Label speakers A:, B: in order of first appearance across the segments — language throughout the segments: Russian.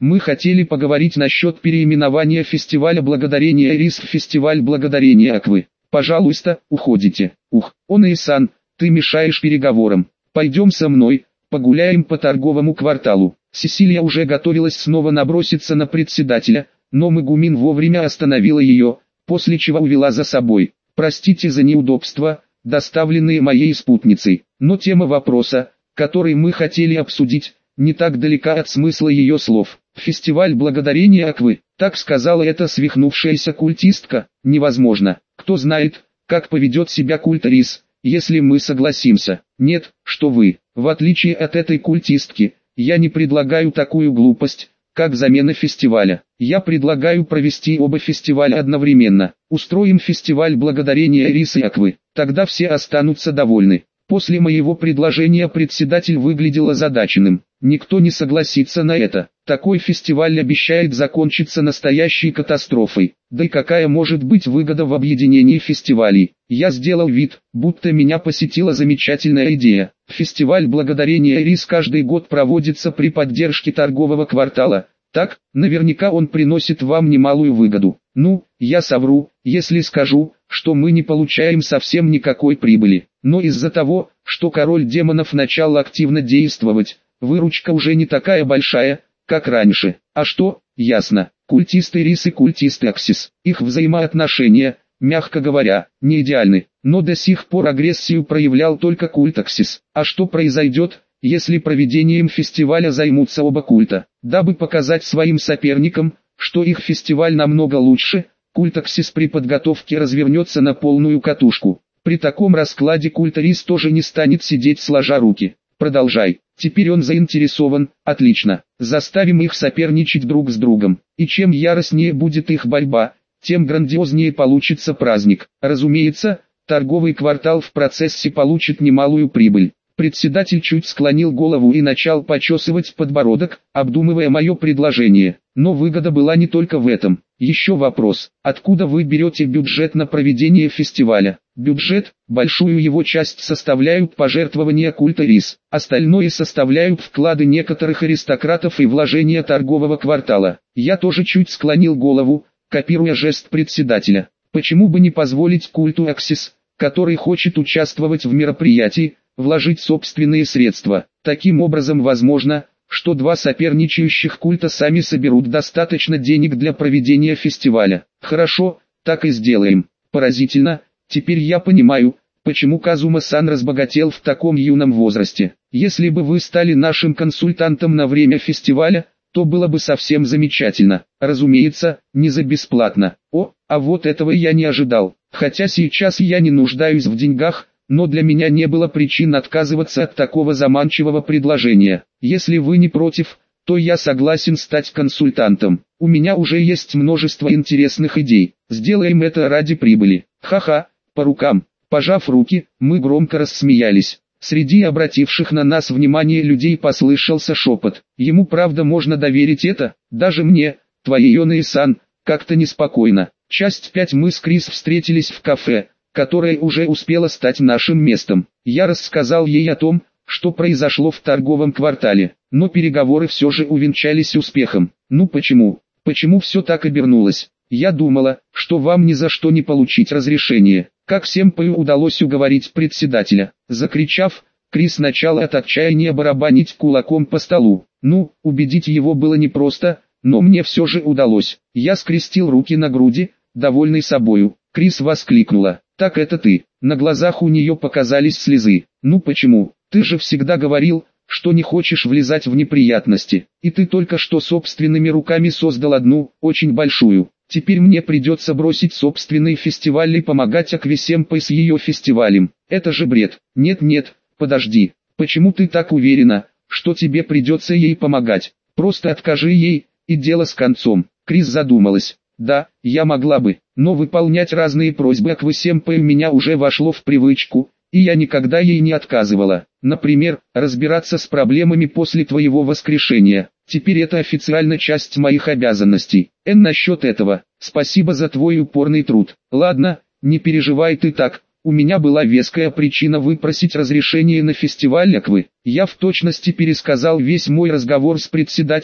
A: Мы хотели поговорить насчет переименования фестиваля Благодарения РИС в фестиваль Благодарения Аквы. Пожалуйста, уходите. Ух, Оно-сан, ты мешаешь переговорам. Пойдем со мной, погуляем по торговому кварталу. Сесилия уже готовилась снова наброситься на председателя, но Мегумин вовремя остановила ее, после чего увела за собой. Простите за неудобства, доставленные моей спутницей, но тема вопроса, который мы хотели обсудить, не так далека от смысла ее слов. Фестиваль Благодарения Аквы, так сказала эта свихнувшаяся культистка, невозможно. Кто знает, как поведет себя культ РИС, если мы согласимся. Нет, что вы, в отличие от этой культистки, я не предлагаю такую глупость, как замена фестиваля. Я предлагаю провести оба фестиваля одновременно. Устроим фестиваль Благодарения РИС и Аквы, тогда все останутся довольны. После моего предложения председатель выглядел озадаченным. Никто не согласится на это. Такой фестиваль обещает закончиться настоящей катастрофой. Да и какая может быть выгода в объединении фестивалей? Я сделал вид, будто меня посетила замечательная идея. Фестиваль Благодарения РИС каждый год проводится при поддержке торгового квартала. Так, наверняка он приносит вам немалую выгоду. Ну, я совру, если скажу, что мы не получаем совсем никакой прибыли. Но из-за того, что король демонов начал активно действовать, выручка уже не такая большая, как раньше. А что, ясно, культисты РИС и культисты Аксис, их взаимоотношения, мягко говоря, не идеальны. Но до сих пор агрессию проявлял только культ Аксис. А что произойдет, если проведением фестиваля займутся оба культа? Дабы показать своим соперникам, что их фестиваль намного лучше, культ Аксис при подготовке развернется на полную катушку. При таком раскладе культ РИС тоже не станет сидеть сложа руки. Продолжай. Теперь он заинтересован, отлично. Заставим их соперничать друг с другом. И чем яростнее будет их борьба, тем грандиознее получится праздник. Разумеется, торговый квартал в процессе получит немалую прибыль. Председатель чуть склонил голову и начал почесывать подбородок, обдумывая мое предложение. Но выгода была не только в этом. Еще вопрос, откуда вы берете бюджет на проведение фестиваля? Бюджет, большую его часть составляют пожертвования культа РИС, остальное составляют вклады некоторых аристократов и вложения торгового квартала. Я тоже чуть склонил голову, копируя жест председателя. Почему бы не позволить культу Аксис, который хочет участвовать в мероприятии, вложить собственные средства? Таким образом возможно, что два соперничающих культа сами соберут достаточно денег для проведения фестиваля. Хорошо, так и сделаем. Поразительно, теперь я понимаю, почему Казума-сан разбогател в таком юном возрасте. Если бы вы стали нашим консультантом на время фестиваля, то было бы совсем замечательно. Разумеется, не за бесплатно. О, а вот этого я не ожидал. Хотя сейчас я не нуждаюсь в деньгах, но для меня не было причин отказываться от такого заманчивого предложения. Если вы не против, то я согласен стать консультантом. У меня уже есть множество интересных идей. Сделаем это ради прибыли. Ха-ха, по рукам. Пожав руки, мы громко рассмеялись. Среди обративших на нас внимание людей послышался шепот. Ему правда можно доверить это? Даже мне, твоей Оно-сан, как-то неспокойно. Часть 5. Мы с Крис встретились в кафе, которое уже успело стать нашим местом. Я рассказал ей о том, что произошло в торговом квартале, но переговоры все же увенчались успехом. Ну почему? Почему все так обернулось? Я думала, что вам ни за что не получить разрешение. Как Сэмпаю удалось уговорить председателя? Закричав, Крис начал от отчаяния барабанить кулаком по столу. Ну, убедить его было непросто, но мне все же удалось. Я скрестил руки на груди, довольный собою. Крис воскликнула. Так это ты. На глазах у нее показались слезы. Ну почему? Ты же всегда говорил, что не хочешь влезать в неприятности. И ты только что собственными руками создал одну, очень большую. Теперь мне придется бросить собственный фестиваль и помогать Акве-сэмпай с ее фестивалем. Это же бред. Нет, подожди. Почему ты так уверена, что тебе придется ей помогать? Просто откажи ей, и дело с концом. Крис задумалась. Да, я могла бы, но выполнять разные просьбы Акве-сэмпай у меня уже вошло в привычку, и я никогда ей не отказывала. Например, разбираться с проблемами после твоего воскрешения. Теперь это официально часть моих обязанностей. Насчет этого, спасибо за твой упорный труд. Ладно, не переживай ты так, у меня была веская причина выпросить разрешение на фестиваль Аквы. Я в точности пересказал весь мой разговор с председателем,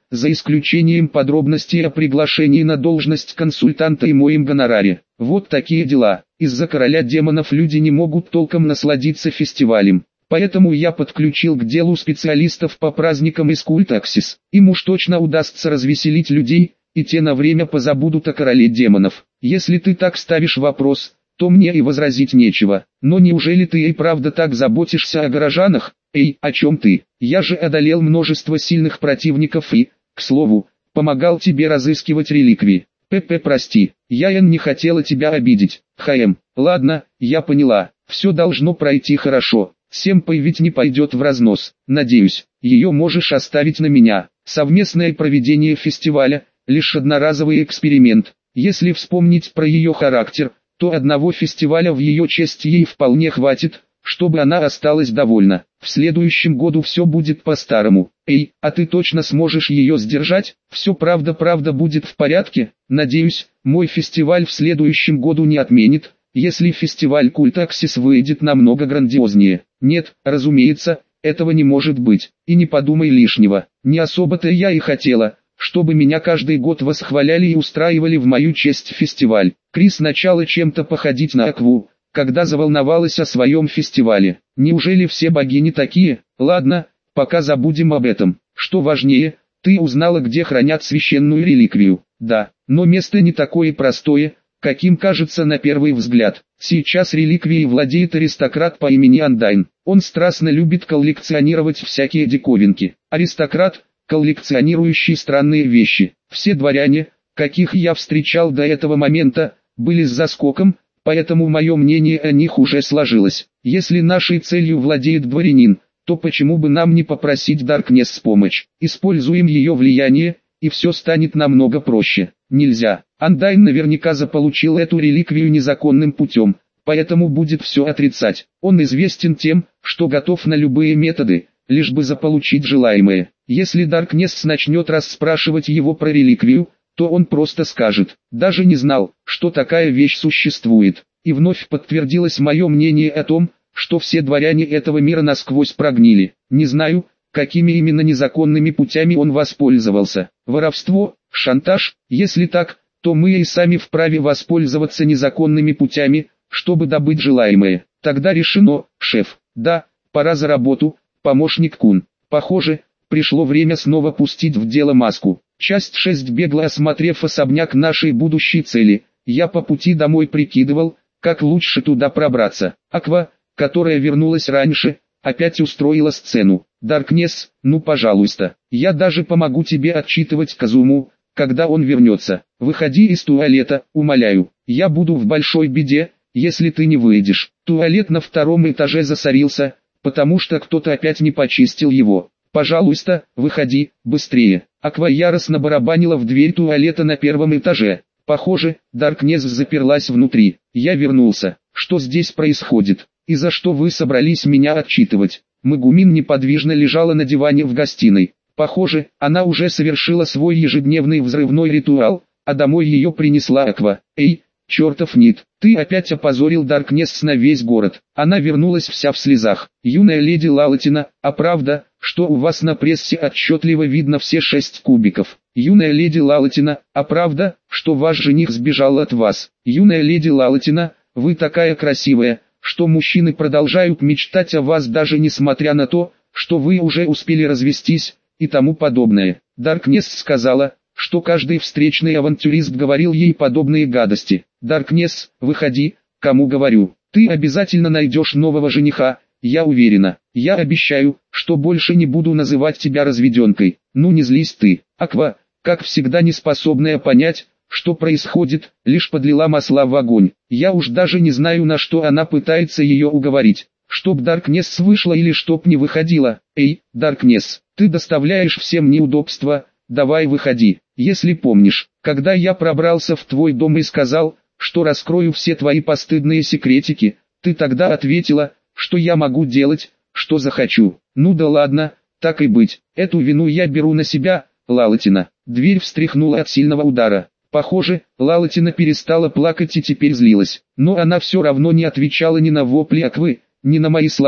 A: за исключением подробностей о приглашении на должность консультанта и моем гонораре. Вот такие дела. Из-за короля демонов люди не могут толком насладиться фестивалем. Поэтому я подключил к делу специалистов по праздникам из культа Аксис. Им уж точно удастся развеселить людей, и те на время позабудут о короле демонов. Если ты так ставишь вопрос, то мне и возразить нечего. Но неужели ты и правда так заботишься о горожанах? Эй, о чем ты? Я же одолел множество сильных противников и, к слову, помогал тебе разыскивать реликвии. Прости, я не хотела тебя обидеть. Ладно, я поняла. Все должно пройти хорошо. Семпай ведь не пойдет в разнос. Надеюсь, ее можешь оставить на меня. Совместное проведение фестиваля – лишь одноразовый эксперимент. Если вспомнить про ее характер, то одного фестиваля в ее честь ей вполне хватит, чтобы она осталась довольна. В следующем году все будет по-старому. Эй, а ты точно сможешь ее сдержать? Все правда будет в порядке? Надеюсь, мой фестиваль в следующем году не отменит, если фестиваль культа Аксис выйдет намного грандиознее. Нет, разумеется, этого не может быть. И не подумай лишнего. Не особо-то я и хотела, чтобы меня каждый год восхваляли и устраивали в мою честь фестиваль. Крис начала чем-то походить на Акву, когда заволновалась о своем фестивале. Неужели все богини такие? Ладно, пока забудем об этом. Что важнее, ты узнала, где хранят священную реликвию. Да, но место не такое простое, каким кажется на первый взгляд. Сейчас реликвией владеет аристократ по имени Андайн. Он страстно любит коллекционировать всякие диковинки. Аристократ, коллекционирующий странные вещи. Все дворяне, каких я встречал до этого момента, были с заскоком, поэтому мое мнение о них уже сложилось. Если нашей целью владеет дворянин, то почему бы нам не попросить Даркнесс помочь? Используем ее влияние, и все станет намного проще. Нельзя. Андайн наверняка заполучил эту реликвию незаконным путем, поэтому будет все отрицать. Он известен тем, что готов на любые методы, лишь бы заполучить желаемое. Если Даркнесс начнет расспрашивать его про реликвию, то он просто скажет: «Даже не знал, что такая вещь существует». И вновь подтвердилось мое мнение о том, что все дворяне этого мира насквозь прогнили. Не знаю, какими именно незаконными путями он воспользовался. Воровство, шантаж? Если так, то мы и сами вправе воспользоваться незаконными путями, чтобы добыть желаемое. Тогда решено, шеф. Да, пора за работу, помощник Кун. Похоже, пришло время снова пустить в дело маску. Часть 6. Бегло осмотрев особняк нашей будущей цели, я по пути домой прикидывал, как лучше туда пробраться. Аква, которая вернулась раньше, опять устроила сцену. Даркнесс, ну пожалуйста, я даже помогу тебе отчитывать Казуму, когда он вернется. Выходи из туалета, умоляю. Я буду в большой беде, если ты не выйдешь. Туалет на 2-м этаже засорился, потому что кто-то опять не почистил его. Пожалуйста, выходи, быстрее. Аква яростно барабанила в дверь туалета на 1-м этаже. Похоже, Даркнесс заперлась внутри. Я вернулся. Что здесь происходит? И за что вы собрались меня отчитывать? Магумин неподвижно лежала на диване в гостиной. Похоже, она уже совершила свой ежедневный взрывной ритуал, а домой ее принесла Аква. Эй, чертов Нит, ты опять опозорил Даркнесс на весь город. Она вернулась вся в слезах. Юная леди Лалатина, а правда, что у вас на прессе отчетливо видно все 6 кубиков? Юная леди Лалатина, а правда, что ваш жених сбежал от вас? Юная леди Лалатина, вы такая красивая, что мужчины продолжают мечтать о вас даже несмотря на то, что вы уже успели развестись, и тому подобное. Даркнесс сказала, что каждый встречный авантюрист говорил ей подобные гадости. Даркнесс, выходи, кому говорю. Ты обязательно найдешь нового жениха, я уверена. Я обещаю, что больше не буду называть тебя разведенкой. Ну не злись ты. Аква, как всегда не способная понять, что происходит, лишь подлила масла в огонь. Я уж даже не знаю, на что она пытается ее уговорить. Чтоб Даркнесс вышла или чтоб не выходила. Эй, Даркнесс, ты доставляешь всем неудобства, давай выходи. Если помнишь, когда я пробрался в твой дом и сказал, что раскрою все твои постыдные секретики, ты тогда ответила, что я могу делать, что захочу. Ну да ладно, так и быть, эту вину я беру на себя, Лалатина. Дверь встряхнула от сильного удара. Похоже, Лалатина перестала плакать и теперь злилась. Но она все равно не отвечала ни на вопли Аквы, ни на мои слова.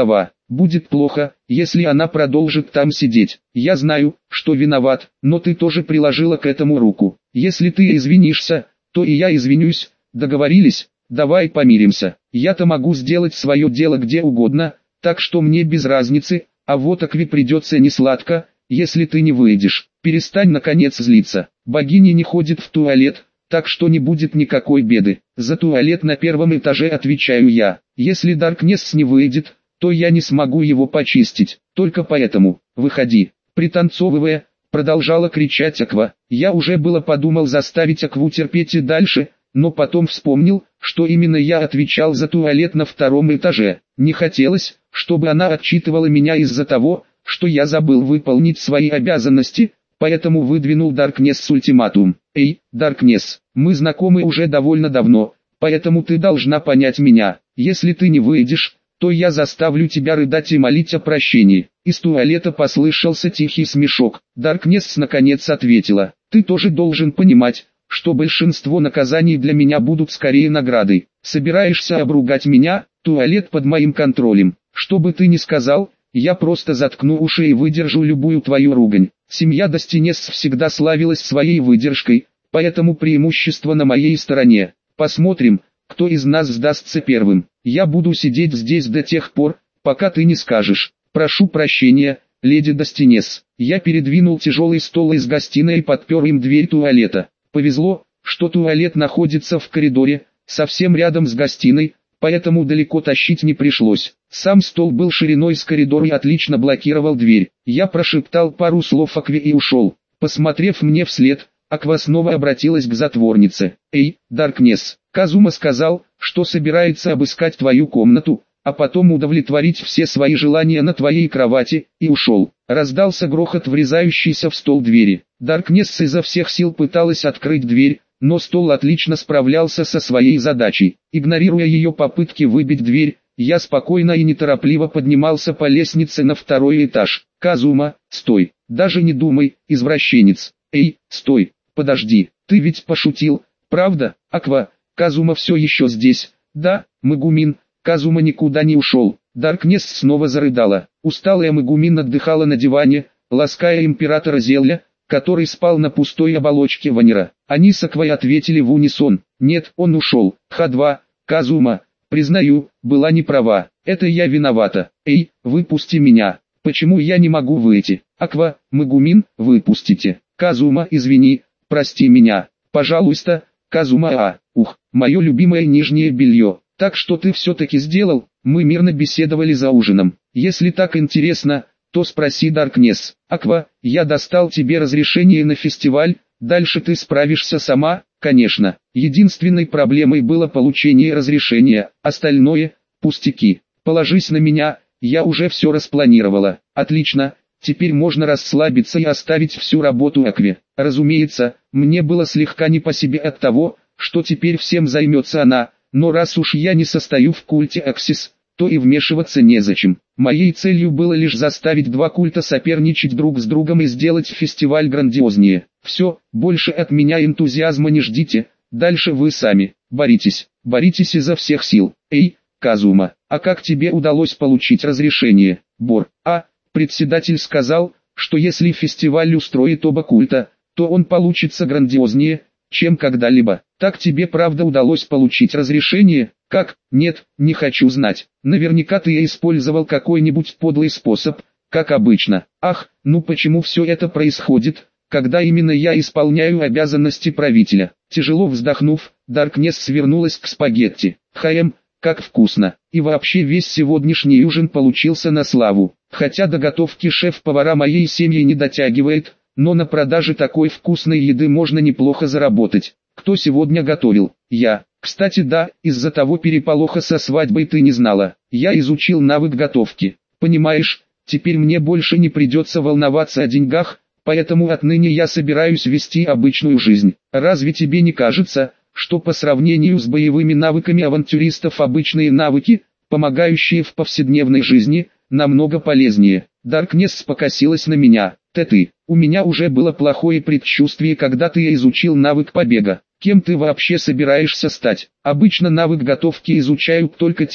A: Будет плохо, если она продолжит там сидеть. Я знаю, что виноват, но ты тоже приложила к этому руку. Если ты извинишься, то и я извинюсь. Договорились? Давай помиримся. Я-то могу сделать свое дело где угодно, так что мне без разницы, а вот Акве придется несладко, если ты не выйдешь. Перестань наконец злиться. Богиня не ходит в туалет, так что не будет никакой беды. За туалет на первом этаже отвечаю я. Если Даркнесс не выйдет, то я не смогу его почистить. Только поэтому, выходи. Пританцовывая, продолжала кричать Аква. Я уже было подумал заставить Акву терпеть и дальше, но потом вспомнил, что именно я отвечал за туалет на втором этаже. Не хотелось, чтобы она отчитывала меня из-за того, что я забыл выполнить свои обязанности, поэтому выдвинул Даркнесс ультиматум. Эй, Даркнесс, мы знакомы уже довольно давно, поэтому ты должна понять меня. Если ты не выйдешь, то я заставлю тебя рыдать и молить о прощении. Из туалета послышался тихий смешок. Даркнесс наконец ответила. Ты тоже должен понимать, что большинство наказаний для меня будут скорее наградой. Собираешься обругать меня? Туалет под моим контролем. Что бы ты ни сказал, я просто заткну уши и выдержу любую твою ругань. Семья Достинес всегда славилась своей выдержкой, поэтому преимущество на моей стороне. Посмотрим, кто из нас сдастся первым. Я буду сидеть здесь до тех пор, пока ты не скажешь. Прошу прощения, леди Достинес. Я передвинул тяжелый стол из гостиной и подпер им дверь туалета. Повезло, что туалет находится в коридоре, совсем рядом с гостиной, поэтому далеко тащить не пришлось. Сам стол был шириной с коридора и отлично блокировал дверь. Я прошептал пару слов Акве и ушел. Посмотрев мне вслед, Аква снова обратилась к затворнице. «Эй, Даркнесс, Казума сказал, что собирается обыскать твою комнату, а потом удовлетворить все свои желания на твоей кровати, и ушел». Раздался грохот врезающийся в стол двери. Даркнесс изо всех сил пыталась открыть дверь, но стол отлично справлялся со своей задачей. Игнорируя ее попытки выбить дверь, я спокойно и неторопливо поднимался по лестнице на второй этаж. «Казума, стой, даже не думай, извращенец. Эй, стой, подожди, ты ведь пошутил, правда, Аква?» «Казума все еще здесь?» «Да, Мегумин, Казума никуда не ушел». Даркнесс снова зарыдала. Усталая Мегумин отдыхала на диване, лаская императора Зелля, который спал на пустой оболочке Ванера. Они с Аквой ответили в унисон. «Нет, он ушел». Х2, Казума, признаю, была не права. Это я виновата. Эй, выпусти меня. Почему я не могу выйти? Аква, Мегумин, выпустите. Казума, извини, прости меня. Пожалуйста, Казума. Ух, мое любимое нижнее белье. Так что ты все-таки сделал? Мы мирно беседовали за ужином. Если так интересно, то спроси Даркнесс. Аква, я достал тебе разрешение на фестиваль, дальше ты справишься сама, конечно. Единственной проблемой было получение разрешения, остальное – пустяки. Положись на меня, я уже все распланировала. Отлично, теперь можно расслабиться и оставить всю работу Акве. Разумеется, мне было слегка не по себе от того, что теперь всем займется она. Но раз уж я не состою в культе Аксис, то и вмешиваться незачем. Моей целью было лишь заставить два культа соперничать друг с другом и сделать фестиваль грандиознее. Все, больше от меня энтузиазма не ждите, дальше вы сами. Боритесь изо всех сил. Эй, Казума, а как тебе удалось получить разрешение? Бор, председатель сказал, что если фестиваль устроит оба культа, то он получится грандиознее, чем когда-либо. Так тебе правда удалось получить разрешение? Как? Нет, не хочу знать. Наверняка ты использовал какой-нибудь подлый способ, как обычно. Ах, ну почему все это происходит, когда именно я исполняю обязанности правителя? Тяжело вздохнув, Даркнесс свернулась к спагетти. Как вкусно. И вообще весь сегодняшний ужин получился на славу. Хотя до готовки шеф-повара моей семьи не дотягивает, но на продаже такой вкусной еды можно неплохо заработать. Кто сегодня готовил? Я. Кстати, да, из-за того переполоха со свадьбой ты не знала. Я изучил навык готовки. Понимаешь, теперь мне больше не придется волноваться о деньгах, поэтому отныне я собираюсь вести обычную жизнь. Разве тебе не кажется, что по сравнению с боевыми навыками авантюристов обычные навыки, помогающие в повседневной жизни, намного полезнее? Даркнесс покосилась на меня. Ты, у меня уже было плохое предчувствие, когда ты изучил навык побега. Кем ты вообще собираешься стать? Обычно навык готовки изучают только те,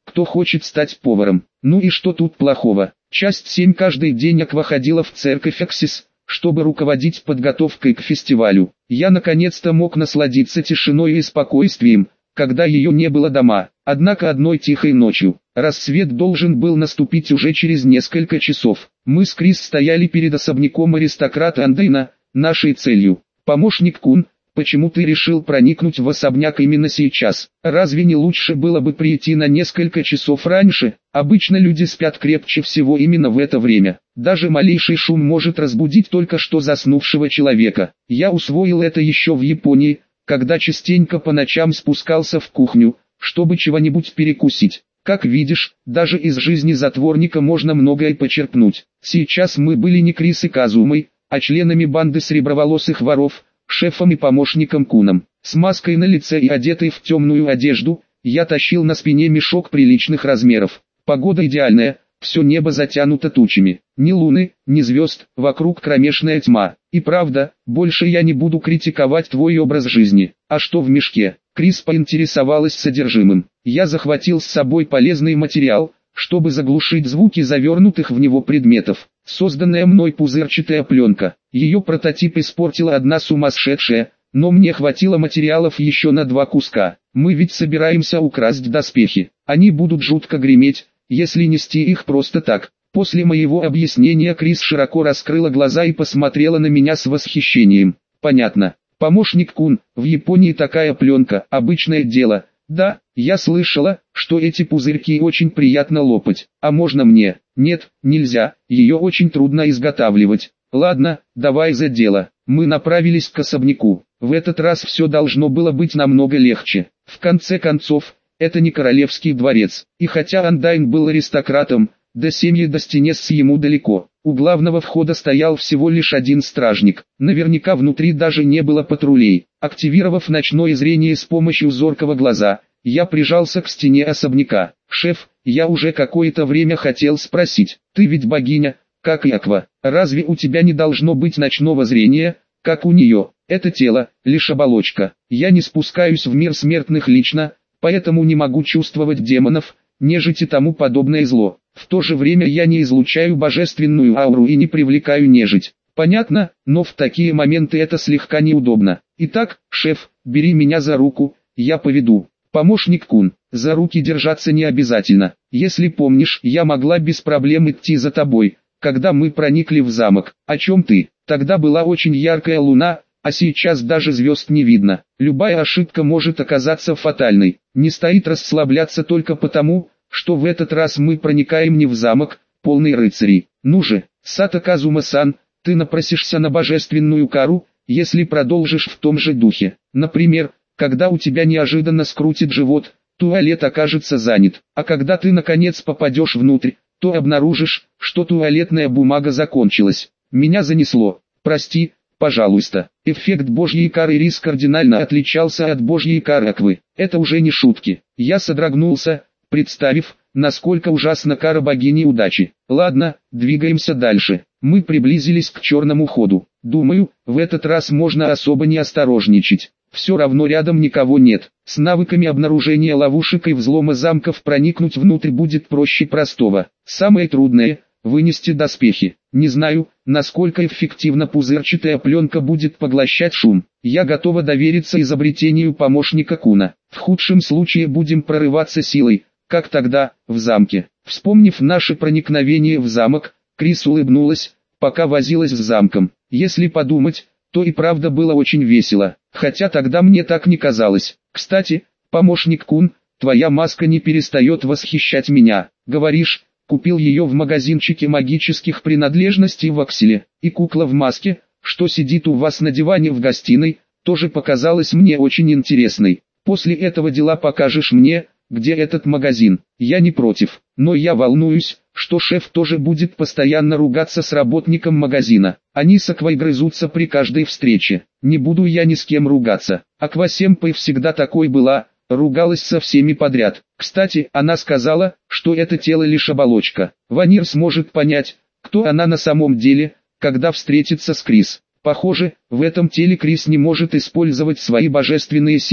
A: кто хочет стать поваром. Ну и что тут плохого? Часть 7. Каждый день Аква ходила в церковь Аксис, чтобы руководить подготовкой к фестивалю. Я наконец-то мог насладиться тишиной и спокойствием, когда ее не было дома. Однако одной тихой ночью, рассвет должен был наступить уже через несколько часов. Мы с Крис стояли перед особняком аристократа Андейна, нашей целью. Помощник Кун, почему ты решил проникнуть в особняк именно сейчас? Разве не лучше было бы прийти на несколько часов раньше? Обычно люди спят крепче всего именно в это время. Даже малейший шум может разбудить только что заснувшего человека. Я усвоил это еще в Японии, когда частенько по ночам спускался в кухню, чтобы чего-нибудь перекусить. Как видишь, даже из жизни затворника можно многое почерпнуть. Сейчас мы были не Крис и Казумой, а членами банды среброволосых воров, шефом и помощником Куном. С маской на лице и одетый в темную одежду, я тащил на спине мешок приличных размеров. Погода идеальная, все небо затянуто тучами. Ни луны, ни звезд, вокруг кромешная тьма. И правда, больше я не буду критиковать твой образ жизни. А что в мешке? Крис поинтересовалась содержимым. Я захватил с собой полезный материал, чтобы заглушить звуки завернутых в него предметов. Созданная мной пузырчатая пленка. Ее прототип испортила одна сумасшедшая, но мне хватило материалов еще на 2 куска. Мы ведь собираемся украсть доспехи. Они будут жутко греметь, если нести их просто так. После моего объяснения Крис широко раскрыла глаза и посмотрела на меня с восхищением. Понятно. Помощник Кун, в Японии такая пленка – обычное дело. Да, я слышала, что эти пузырьки очень приятно лопать. А можно мне? Нет, нельзя, ее очень трудно изготавливать. Ладно, давай за дело. Мы направились к особняку. В этот раз все должно было быть намного легче. В конце концов, это не королевский дворец. И хотя Андайн был аристократом, до семьи Достинес ему далеко. У главного входа стоял всего лишь один стражник. Наверняка внутри даже не было патрулей. Активировав ночное зрение с помощью зоркого глаза, я прижался к стене особняка. «Шеф, я уже какое-то время хотел спросить, ты ведь богиня, как и Аква. Разве у тебя не должно быть ночного зрения, как у нее? Это тело, лишь оболочка. Я не спускаюсь в мир смертных лично, поэтому не могу чувствовать демонов, нежить и тому подобное зло. В то же время я не излучаю божественную ауру и не привлекаю нежить. Понятно, но в такие моменты это слегка неудобно. Итак, шеф, бери меня за руку, я поведу. Помощник Кун, за руки держаться не обязательно. Если помнишь, я могла без проблем идти за тобой, когда мы проникли в замок. О чем ты? Тогда была очень яркая луна, а сейчас даже звезд не видно. Любая ошибка может оказаться фатальной. Не стоит расслабляться только потому, что в этот раз мы проникаем не в замок, полный рыцарей. Ну же, Сато Казума-сан, ты напросишься на божественную кару, если продолжишь в том же духе. Например, когда у тебя неожиданно скрутит живот, туалет окажется занят. А когда ты наконец попадешь внутрь, то обнаружишь, что туалетная бумага закончилась. Меня занесло. Прости, пожалуйста. Эффект божьей кары Рис кардинально отличался от божьей кары Аквы. Это уже не шутки. Я содрогнулся, представив, насколько ужасна кара богини удачи. Ладно, двигаемся дальше. Мы приблизились к черному ходу. Думаю, в этот раз можно особо не осторожничать. Все равно рядом никого нет. С навыками обнаружения ловушек и взлома замков проникнуть внутрь будет проще простого. Самое трудное – вынести доспехи. Не знаю, насколько эффективно пузырчатая пленка будет поглощать шум. Я готова довериться изобретению помощника Куна. В худшем случае будем прорываться силой, как тогда, в замке. Вспомнив наше проникновение в замок, Крис улыбнулась, пока возилась с замком. Если подумать, то и правда было очень весело, хотя тогда мне так не казалось. Кстати, помощник Кун, твоя маска не перестает восхищать меня. Говоришь, купил ее в магазинчике магических принадлежностей в Акселе, и кукла в маске, что сидит у вас на диване в гостиной, тоже показалась мне очень интересной. После этого дела покажешь мне, где этот магазин. Я не против, но я волнуюсь, что шеф тоже будет постоянно ругаться с работником магазина. Они с Аквой грызутся при каждой встрече. Не буду я ни с кем ругаться. Аква Сэмпэй всегда такой была, ругалась со всеми подряд. Кстати, она сказала, что это тело лишь оболочка. Ванир сможет понять, кто она на самом деле, когда встретится с Крис. Похоже, в этом теле Крис не может использовать свои божественные силы.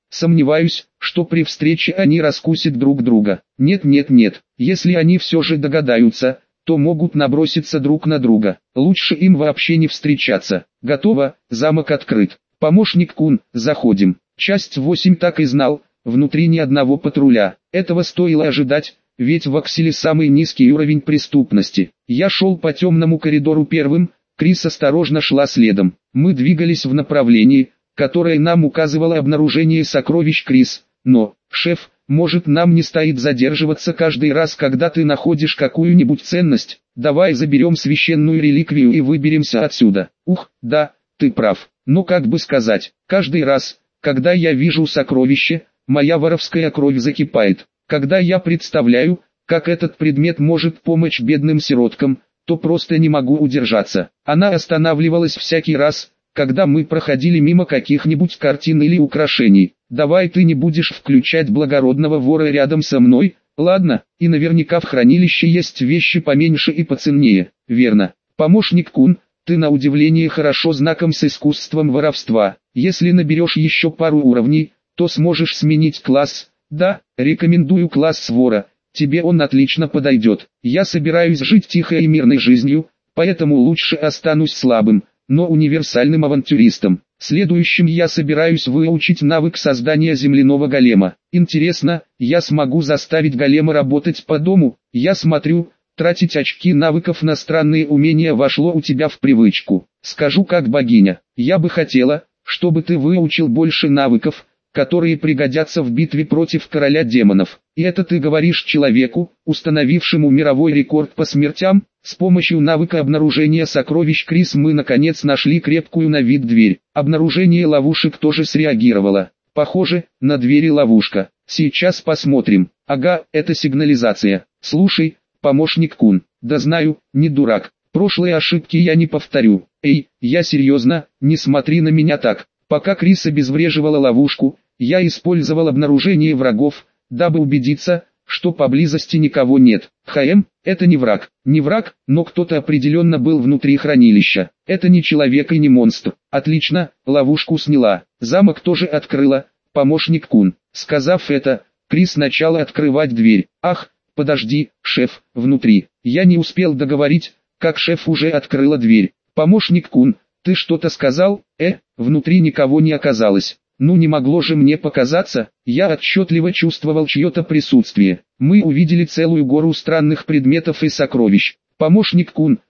A: Сомневаюсь, что при встрече они раскусят друг друга. Нет, если они все же догадаются, то могут наброситься друг на друга. Лучше им вообще не встречаться. Готово, замок открыт. Помощник Кун, заходим. Часть 8. Так и знал, внутри ни одного патруля. Этого стоило ожидать, ведь в Акселе самый низкий уровень преступности. Я шел по темному коридору первым, Крис осторожно шла следом. Мы двигались в направлении, которое нам указывало обнаружение сокровищ Крис. Но, шеф, может, нам не стоит задерживаться каждый раз, когда ты находишь какую-нибудь ценность? Давай заберем священную реликвию и выберемся отсюда. Ух, да, ты прав. Но как бы сказать, каждый раз, когда я вижу сокровище, моя воровская кровь закипает. Когда я представляю, как этот предмет может помочь бедным сироткам, то просто не могу удержаться. Она останавливалась всякий раз, когда мы проходили мимо каких-нибудь картин или украшений. Давай ты не будешь включать благородного вора рядом со мной, ладно? И наверняка в хранилище есть вещи поменьше и поценнее, верно? Помощник Кун, ты на удивление хорошо знаком с искусством воровства. Если наберешь еще пару уровней, то сможешь сменить класс. Да, рекомендую класс вора, тебе он отлично подойдет. Я собираюсь жить тихой и мирной жизнью, поэтому лучше останусь слабым, но универсальным авантюристом. Следующим я собираюсь выучить навык создания земляного голема. Интересно, я смогу заставить голема работать по дому? Я смотрю, тратить очки навыков на странные умения вошло у тебя в привычку. Скажу как богиня, я бы хотела, чтобы ты выучил больше навыков, которые пригодятся в битве против короля демонов. И это ты говоришь человеку, установившему мировой рекорд по смертям? С помощью навыка обнаружения сокровищ Крис мы наконец нашли крепкую на вид дверь. Обнаружение ловушек тоже среагировало. Похоже, на двери ловушка. Сейчас посмотрим. Ага, это сигнализация. Слушай, помощник Кун, да знаю, не дурак. Прошлые ошибки я не повторю. Эй, я серьезно, не смотри на меня так. Пока Крис обезвреживала ловушку, я использовал обнаружение врагов, дабы убедиться, что поблизости никого нет. Это не враг, но кто-то определенно был внутри хранилища. Это не человек и не монстр. Отлично, ловушку сняла. Замок тоже открыла, помощник Кун. Сказав это, Крис начала открывать дверь. Ах, подожди, шеф, внутри. Я не успел договорить, как шеф уже открыла дверь. Помощник Кун, ты что-то сказал? Внутри никого не оказалось. Ну не могло же мне показаться, я отчетливо чувствовал чье-то присутствие. Мы увидели целую гору странных предметов и сокровищ. Помощник Кун,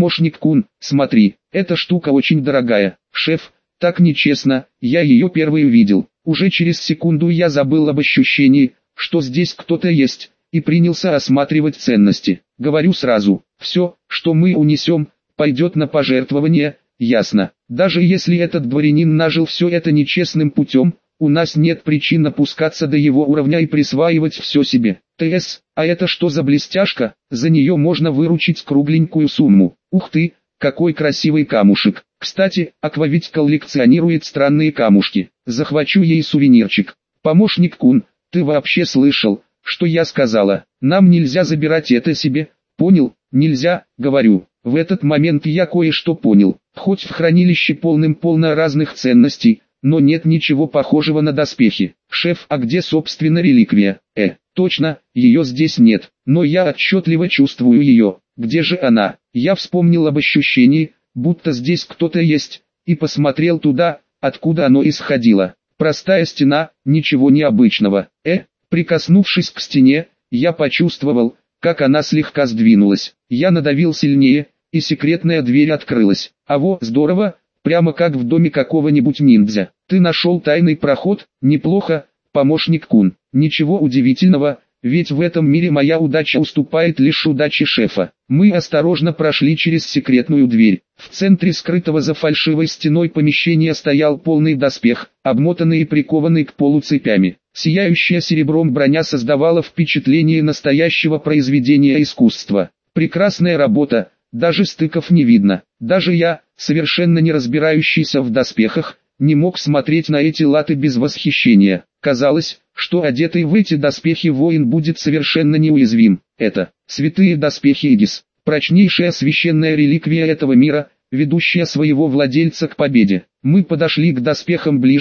A: смотри, эта штука очень дорогая. Шеф, так нечестно, я ее первый увидел. Уже через секунду я забыл об ощущении, что здесь кто-то есть, и принялся осматривать ценности. Говорю сразу, все, что мы унесем, пойдет на пожертвование. Ясно. Даже если этот дворянин нажил все это нечестным путем, у нас нет причин опускаться до его уровня и присваивать все себе. А это что за блестяшка? За нее можно выручить кругленькую сумму. Ух ты, какой красивый камушек. Кстати, Аква ведь коллекционирует странные камушки. Захвачу ей сувенирчик. Помощник Кун, ты вообще слышал, что я сказала? Нам нельзя забирать это себе. Понял? Нельзя, говорю. В этот момент я кое-что понял. Хоть в хранилище полно разных ценностей, но нет ничего похожего на доспехи. Шеф, а где собственно реликвия? Точно, ее здесь нет, но я отчетливо чувствую ее. Где же она? Я вспомнил об ощущении, будто здесь кто-то есть, и посмотрел туда, откуда оно исходило. Простая стена, ничего необычного. Прикоснувшись к стене, я почувствовал, как она слегка сдвинулась. Я надавил сильнее, и секретная дверь открылась. Здорово, прямо как в доме какого-нибудь ниндзя. Ты нашел тайный проход? Неплохо, помощник Кун. Ничего удивительного, ведь в этом мире моя удача уступает лишь удаче шефа. Мы осторожно прошли через секретную дверь. В центре скрытого за фальшивой стеной помещения стоял полный доспех, обмотанный и прикованный к полу цепями. Сияющая серебром броня создавала впечатление настоящего произведения искусства. Прекрасная работа, даже стыков не видно. Даже я, совершенно не разбирающийся в доспехах, не мог смотреть на эти латы без восхищения. Казалось, что одетый в эти доспехи воин будет совершенно неуязвим. Это святые доспехи Игис, прочнейшая священная реликвия этого мира, ведущая своего владельца к победе. Мы подошли к доспехам ближе,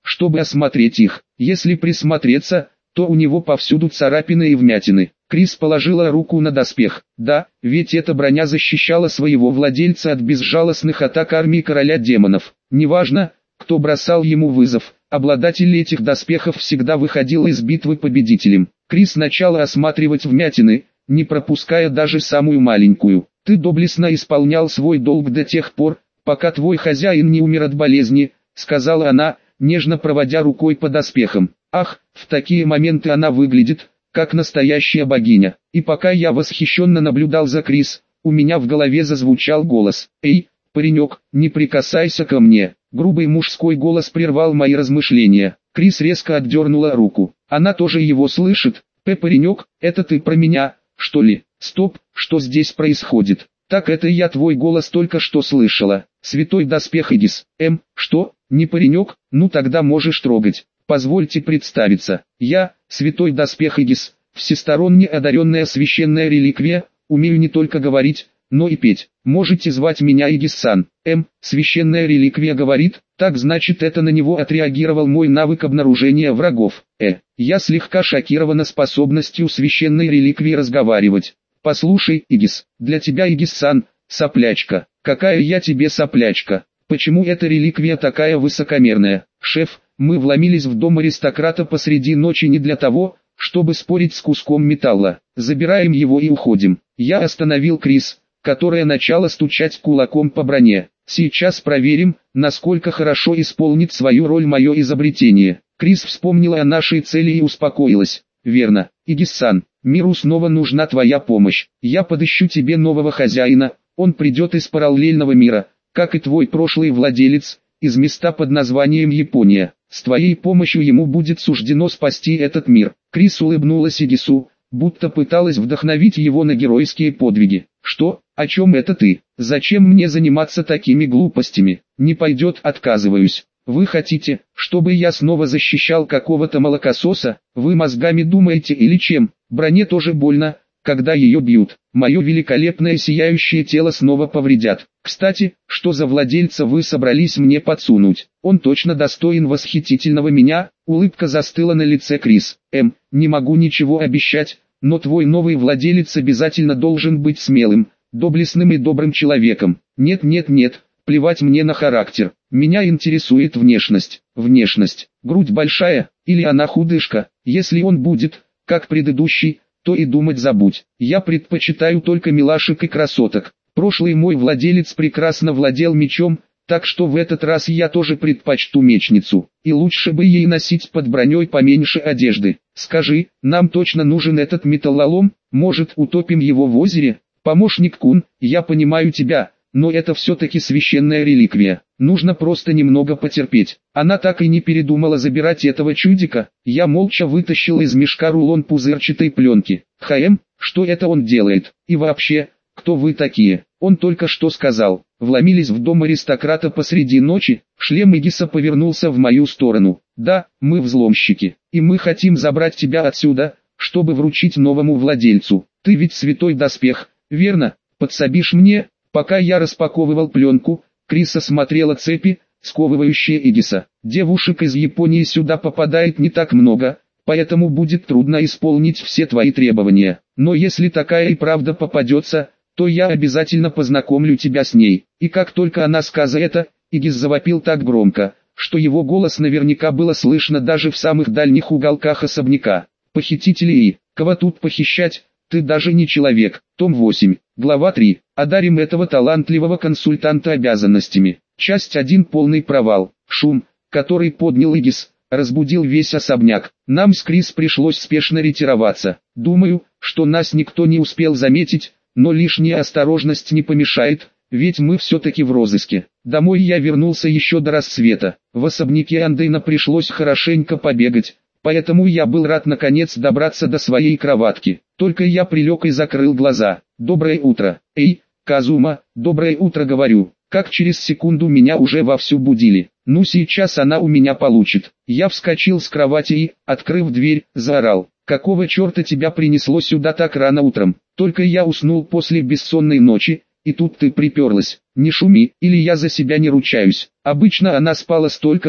A: чтобы осмотреть их. Если присмотреться, то у него повсюду царапины и вмятины. Крис положила руку на доспех. Да, ведь эта броня защищала своего владельца от безжалостных атак армии короля демонов. Неважно, кто бросал ему вызов, обладатель этих доспехов всегда выходил из битвы победителем. Крис начала осматривать вмятины, не пропуская даже самую маленькую. «Ты доблестно исполнял свой долг до тех пор, пока твой хозяин не умер от болезни», — сказала она, нежно проводя рукой по доспехам. Ах, в такие моменты она выглядит, как настоящая богиня. И пока я восхищенно наблюдал за Крис, у меня в голове зазвучал голос. «Эй, паренек, не прикасайся ко мне». Грубый мужской голос прервал мои размышления. Крис резко отдернула руку. Она тоже его слышит. Паренек, это ты про меня, что ли? Стоп, что здесь происходит? Так это я твой голос только что слышала. Святой доспех Игис. Что? Не паренек? Ну тогда можешь трогать. Позвольте представиться. Я, святой доспех Игис, всесторонне одаренная священная реликвия, умею не только говорить, но и петь. Можете звать меня Игис-сан. Священная реликвия говорит, так значит это на него отреагировал мой навык обнаружения врагов. Я слегка шокирована способностью священной реликвии разговаривать. Послушай, Игис, для тебя Игис-сан, соплячка. Какая я тебе соплячка? Почему эта реликвия такая высокомерная? Шеф, мы вломились в дом аристократа посреди ночи не для того, чтобы спорить с куском металла. Забираем его и уходим. Я остановил Крис, которая начала стучать кулаком по броне. Сейчас проверим, насколько хорошо исполнит свою роль мое изобретение. Крис вспомнила о нашей цели и успокоилась. Верно, Игис-сан, миру снова нужна твоя помощь. Я подыщу тебе нового хозяина, он придет из параллельного мира, как и твой прошлый владелец, из места под названием Япония. С твоей помощью ему будет суждено спасти этот мир. Крис улыбнулась Игису, будто пыталась вдохновить его на геройские подвиги. Что? О чем это ты? Зачем мне заниматься такими глупостями? Не пойдет, отказываюсь. Вы хотите, чтобы я снова защищал какого-то молокососа? Вы мозгами думаете или чем? Броне тоже больно, когда ее бьют. Мое великолепное сияющее тело снова повредят. Кстати, что за владельца вы собрались мне подсунуть? Он точно достоин восхитительного меня? Улыбка застыла на лице Крис. Не могу ничего обещать, но твой новый владелец обязательно должен быть смелым, доблестным и добрым человеком. Нет, плевать мне на характер. Меня интересует внешность. Внешность. Грудь большая, или она худышка? Если он будет, как предыдущий, то и думать забудь. Я предпочитаю только милашек и красоток. Прошлый мой владелец прекрасно владел мечом, так что в этот раз я тоже предпочту мечницу. И лучше бы ей носить под броней поменьше одежды. Скажи, нам точно нужен этот металлолом? Может, утопим его в озере? Помощник Кун, я понимаю тебя, но это все-таки священная реликвия. Нужно просто немного потерпеть. Она так и не передумала забирать этого чудика. Я молча вытащил из мешка рулон пузырчатой пленки. Что это он делает? И вообще, кто вы такие? Он только что сказал. Вломились в дом аристократа посреди ночи. Шлем Игиса повернулся в мою сторону. Да, мы взломщики. И мы хотим забрать тебя отсюда, чтобы вручить новому владельцу. Ты ведь святой доспех, верно? Подсобишь мне? Пока я распаковывал пленку, Крис осмотрела цепи, сковывающие Игиса. Девушек из Японии сюда попадает не так много, поэтому будет трудно исполнить все твои требования. Но если такая и правда попадется, то я обязательно познакомлю тебя с ней. И как только она сказала это, Игис завопил так громко, что его голос наверняка было слышно даже в самых дальних уголках особняка. Похитители и, кого тут похищать? Ты даже не человек. Том 8, глава 3. Одарим этого талантливого консультанта обязанностями. Часть 1. Полный провал. Шум, который поднял Игис, разбудил весь особняк. Нам с Крис пришлось спешно ретироваться. Думаю, что нас никто не успел заметить, но лишняя осторожность не помешает, ведь мы все-таки в розыске. Домой я вернулся еще до рассвета. В особняке Андейна пришлось хорошенько побегать. Поэтому я был рад наконец добраться до своей кроватки. Только я прилег и закрыл глаза. Доброе утро. Эй, Казума, доброе утро говорю. Как через секунду меня уже вовсю будили. Ну сейчас она у меня получит. Я вскочил с кровати и, открыв дверь, заорал. Какого черта тебя принесло сюда так рано утром? Только я уснул после бессонной ночи, и тут ты приперлась. Не шуми, или я за себя не ручаюсь. Обычно она спала столько же,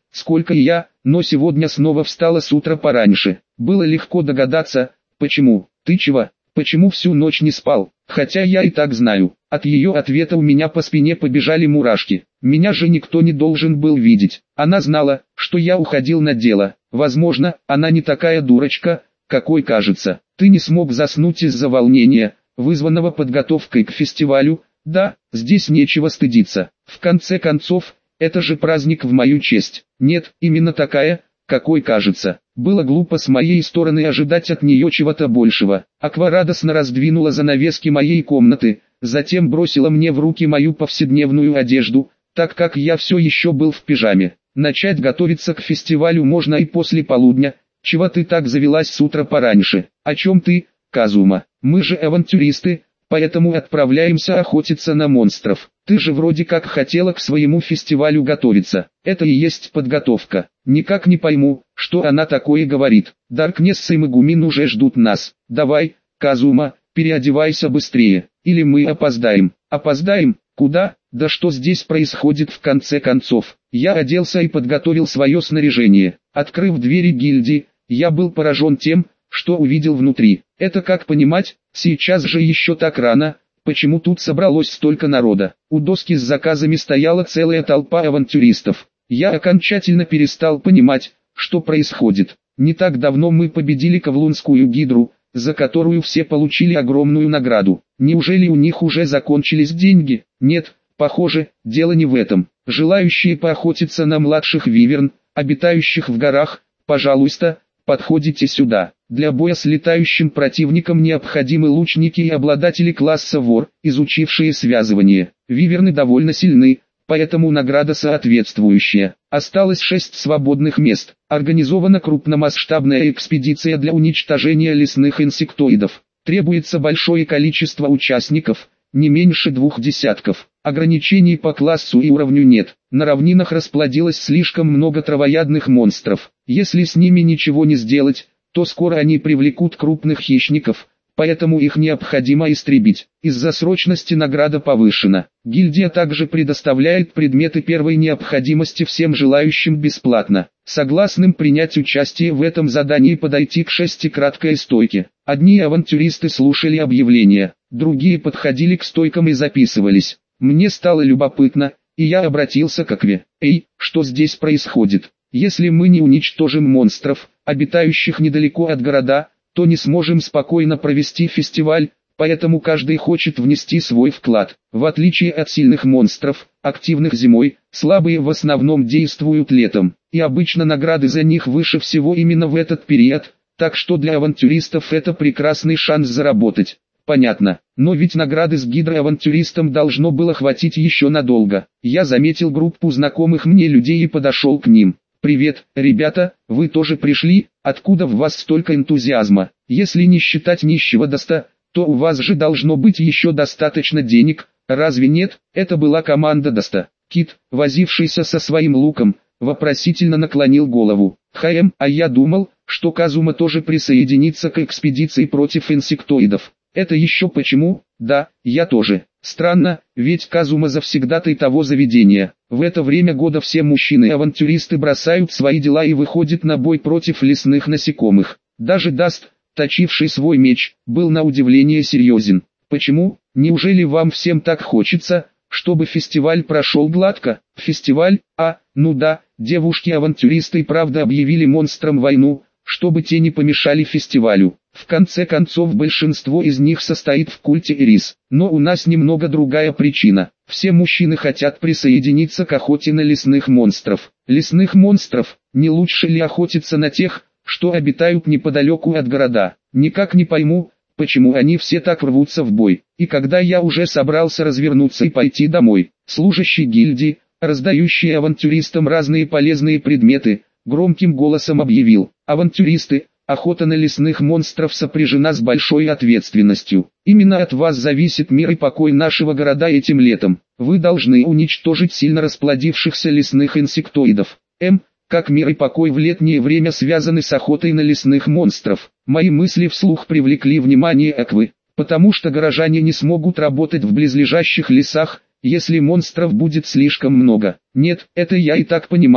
A: сколько и я, но сегодня снова встала с утра пораньше. Было легко догадаться, почему. Ты чего? Почему всю ночь не спал? Хотя я и так знаю. От ее ответа у меня по спине побежали мурашки. Меня же никто не должен был видеть. Она знала, что я уходил на дело. Возможно, она не такая дурочка, какой кажется. Ты не смог заснуть из-за волнения, вызванного подготовкой к фестивалю. Да, здесь нечего стыдиться. В конце концов, это же праздник в мою честь. Нет, именно такая, какой кажется. Было глупо с моей стороны ожидать от нее чего-то большего. Аква радостно раздвинула занавески моей комнаты, затем бросила мне в руки мою повседневную одежду, так как я все еще был в пижаме. Начать готовиться к фестивалю можно и после полудня. Чего ты так завелась с утра пораньше? О чем ты, Казума? Мы же авантюристы, поэтому отправляемся охотиться на монстров. Ты же вроде как хотела к своему фестивалю готовиться. Это и есть подготовка. Никак не пойму, что она такое говорит. Даркнесс и Магумин уже ждут нас. Давай, Казума, переодевайся быстрее, или мы опоздаем. Опоздаем? Куда? Да что здесь происходит в конце концов? Я оделся и подготовил свое снаряжение. Открыв двери гильдии, я был поражен тем, что увидел внутри. Это как понимать, сейчас же еще так рано, почему тут собралось столько народа? У доски с заказами стояла целая толпа авантюристов. Я окончательно перестал понимать, что происходит. Не так давно мы победили Ковлунскую гидру, за которую все получили огромную награду. Неужели у них уже закончились деньги? Нет, похоже, дело не в этом. Желающие поохотиться на младших виверн, обитающих в горах, пожалуйста, подходите сюда. Для боя с летающим противником необходимы лучники и обладатели класса вор, изучившие связывание. Виверны довольно сильны, поэтому награда соответствующая. Осталось 6 свободных мест. Организована крупномасштабная экспедиция для уничтожения лесных инсектоидов. Требуется большое количество участников, не меньше 2 десятков. Ограничений по классу и уровню нет. На равнинах расплодилось слишком много травоядных монстров. Если с ними ничего не сделать, то скоро они привлекут крупных хищников, поэтому их необходимо истребить. Из-за срочности награда повышена. Гильдия также предоставляет предметы первой необходимости всем желающим бесплатно. Согласным принять участие в этом задании подойти к шестикраткой стойке. Одни авантюристы слушали объявления, другие подходили к стойкам и записывались. Мне стало любопытно, и я обратился к Акве. «Эй, что здесь происходит? Если мы не уничтожим монстров, обитающих недалеко от города, то не сможем спокойно провести фестиваль, поэтому каждый хочет внести свой вклад. В отличие от сильных монстров, активных зимой, слабые в основном действуют летом, и обычно награды за них выше всего именно в этот период, так что для авантюристов это прекрасный шанс заработать». Понятно, но ведь награды с гидроавантюристом должно было хватить еще надолго. Я заметил группу знакомых мне людей и подошел к ним. «Привет, ребята, вы тоже пришли? Откуда в вас столько энтузиазма? Если не считать нищего Даста, то у вас же должно быть еще достаточно денег, разве нет?» Это была команда Даста. Кит, возившийся со своим луком, вопросительно наклонил голову. А я думал, что Казума тоже присоединится к экспедиции против инсектоидов. Это еще почему? Да, я тоже. Странно, ведь Казума завсегдатай того заведения. В это время года все мужчины-авантюристы бросают свои дела и выходят на бой против лесных насекомых. Даже Даст, точивший свой меч, был на удивление серьезен. Почему? Неужели вам всем так хочется, чтобы фестиваль прошел гладко? Фестиваль? Ну да, девушки-авантюристы и правда объявили монстрам войну, чтобы те не помешали фестивалю. В конце концов большинство из них состоит в культе Эрис. Но у нас немного другая причина. Все мужчины хотят присоединиться к охоте на лесных монстров. Лесных монстров? Не лучше ли охотиться на тех, что обитают неподалеку от города? Никак не пойму, почему они все так рвутся в бой. И когда я уже собрался развернуться и пойти домой, служащий гильдии, раздающий авантюристам разные полезные предметы, громким голосом объявил: «Авантюристы, охота на лесных монстров сопряжена с большой ответственностью. Именно от вас зависит мир и покой нашего города этим летом. Вы должны уничтожить сильно расплодившихся лесных инсектоидов. Как мир и покой в летнее время связаны с охотой на лесных монстров?» Мои мысли вслух привлекли внимание Аквы, потому что горожане не смогут работать в близлежащих лесах, если монстров будет слишком много. Нет, это я и так понимаю,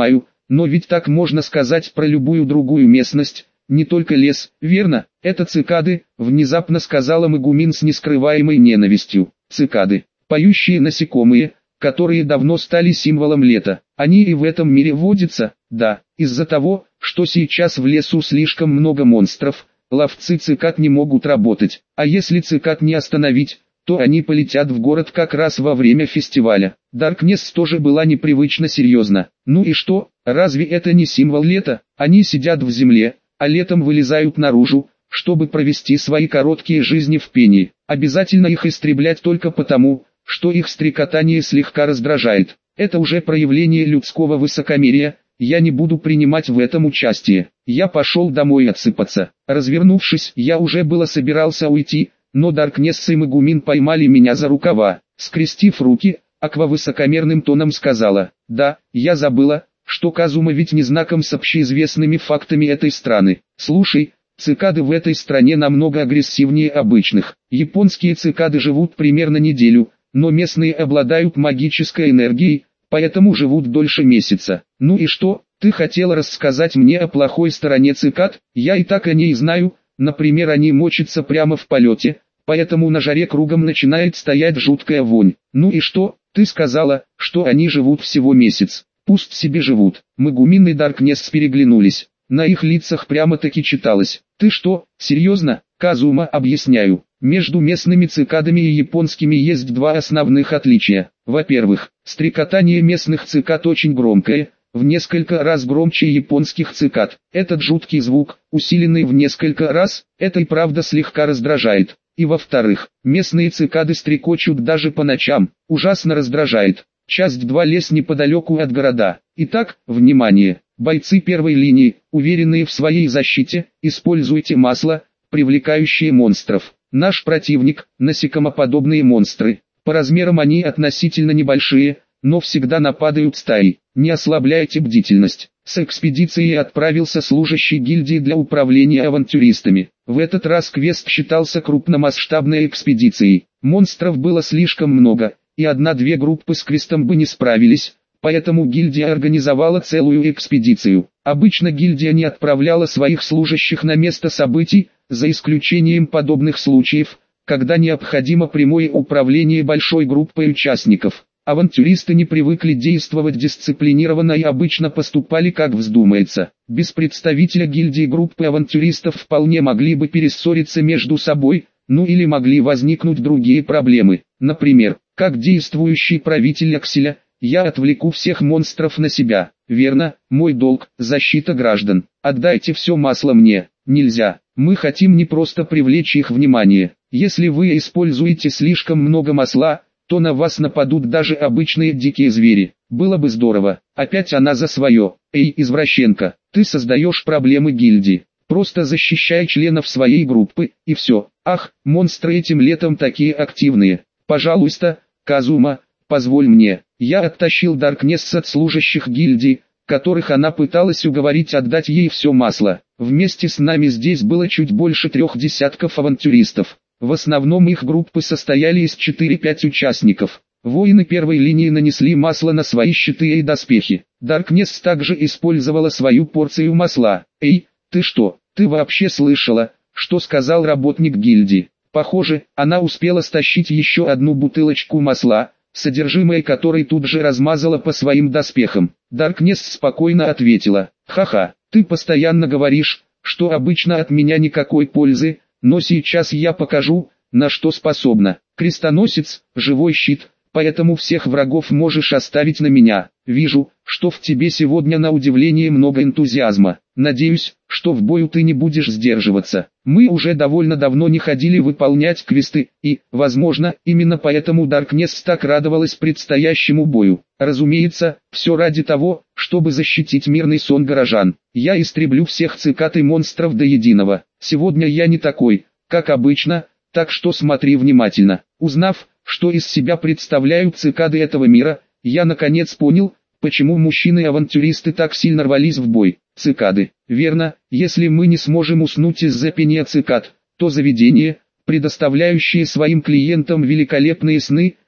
A: но ведь так можно сказать про любую другую местность, не только лес, верно? Это цикады, внезапно сказала Магумин с нескрываемой ненавистью. Цикады, поющие насекомые, которые давно стали символом лета. Они и в этом мире водятся, да, из-за того, что сейчас в лесу слишком много монстров, ловцы цикад не могут работать, а если цикад не остановить, то они полетят в город как раз во время фестиваля. Даркнесс тоже была непривычно серьезна. Ну и что, разве это не символ лета? Они сидят в земле, а летом вылезают наружу, чтобы провести свои короткие жизни в пении. Обязательно их истреблять только потому, что их стрекотание слегка раздражает. Это уже проявление людского высокомерия, я не буду принимать в этом участие. Я пошел домой отсыпаться. Развернувшись, я уже было собирался уйти, но Даркнесс и Магумин поймали меня за рукава. Скрестив руки, Аква высокомерным тоном сказала: «Да, я забыла, что Казума ведь не знаком с общеизвестными фактами этой страны. Слушай, цикады в этой стране намного агрессивнее обычных. Японские цикады живут примерно неделю, но местные обладают магической энергией, поэтому живут дольше месяца. Ну и что, ты хотела рассказать мне о плохой стороне цикад? Я и так о ней знаю, например, они мочатся прямо в полете, поэтому на жаре кругом начинает стоять жуткая вонь. Ну и что, ты сказала, что они живут всего месяц. Пусть себе живут». Магумин и Даркнесс переглянулись. На их лицах прямо-таки читалось: «Ты что, серьезно, Казума?» «Объясняю. Между местными цикадами и японскими есть два основных отличия. Во-первых, стрекотание местных цикад очень громкое, в несколько раз громче японских цикад. Этот жуткий звук, усиленный в несколько раз, это и правда слегка раздражает. И во-вторых, местные цикады стрекочут даже по ночам, ужасно раздражает». Часть 2. Лес неподалеку от города. Итак, внимание, бойцы первой линии, уверенные в своей защите, используйте масло, привлекающее монстров. Наш противник – насекомоподобные монстры. По размерам они относительно небольшие, но всегда нападают стаей. Не ослабляйте бдительность. С экспедицией отправился служащий гильдии для управления авантюристами. В этот раз квест считался крупномасштабной экспедицией. Монстров было слишком много, и одна-две группы с квестом бы не справились, поэтому гильдия организовала целую экспедицию. Обычно гильдия не отправляла своих служащих на место событий, за исключением подобных случаев, когда необходимо прямое управление большой группой участников. Авантюристы не привыкли действовать дисциплинированно и обычно поступали как вздумается. Без представителя гильдии группы авантюристов вполне могли бы перессориться между собой, ну или могли возникнуть другие проблемы. Например, как действующий правитель Акселя, я отвлеку всех монстров на себя. Верно, мой долг – защита граждан. Отдайте все масло мне. Нельзя. Мы хотим не просто привлечь их внимание. Если вы используете слишком много масла, то на вас нападут даже обычные дикие звери. Было бы здорово. Опять она за свое. Эй, извращенка, ты создаешь проблемы гильдии. Просто защищай членов своей группы, и все. Ах, монстры этим летом такие активные. Пожалуйста, Казума, позволь мне. Я оттащил Даркнесс от служащих гильдии, которых она пыталась уговорить отдать ей все масло. Вместе с нами здесь было чуть больше 3 десятков авантюристов. В основном их группы состояли из 4-5 участников. Воины первой линии нанесли масло на свои щиты и доспехи. Даркнесс также использовала свою порцию масла. Эй, ты что, ты вообще слышала, что сказал работник гильдии? Похоже, она успела стащить еще одну бутылочку масла, содержимое которой тут же размазала по своим доспехам. Даркнесс спокойно ответила: «Ха-ха, ты постоянно говоришь, что обычно от меня никакой пользы, но сейчас я покажу, на что способна. Крестоносец, живой щит, поэтому всех врагов можешь оставить на меня. Вижу, что в тебе сегодня на удивление много энтузиазма. Надеюсь, что в бою ты не будешь сдерживаться. Мы уже довольно давно не ходили выполнять квесты, и, возможно, именно поэтому Даркнесс так радовалась предстоящему бою. Разумеется, все ради того, чтобы защитить мирный сон горожан. Я истреблю всех цикад и монстров до единого. Сегодня я не такой, как обычно, так что смотри внимательно». Узнав, что из себя представляют цикады этого мира, я наконец понял, почему мужчины-авантюристы так сильно рвались в бой. Цикады. Верно, если мы не сможем уснуть из-за пения цикад, то заведение, предоставляющее своим клиентам великолепные сны,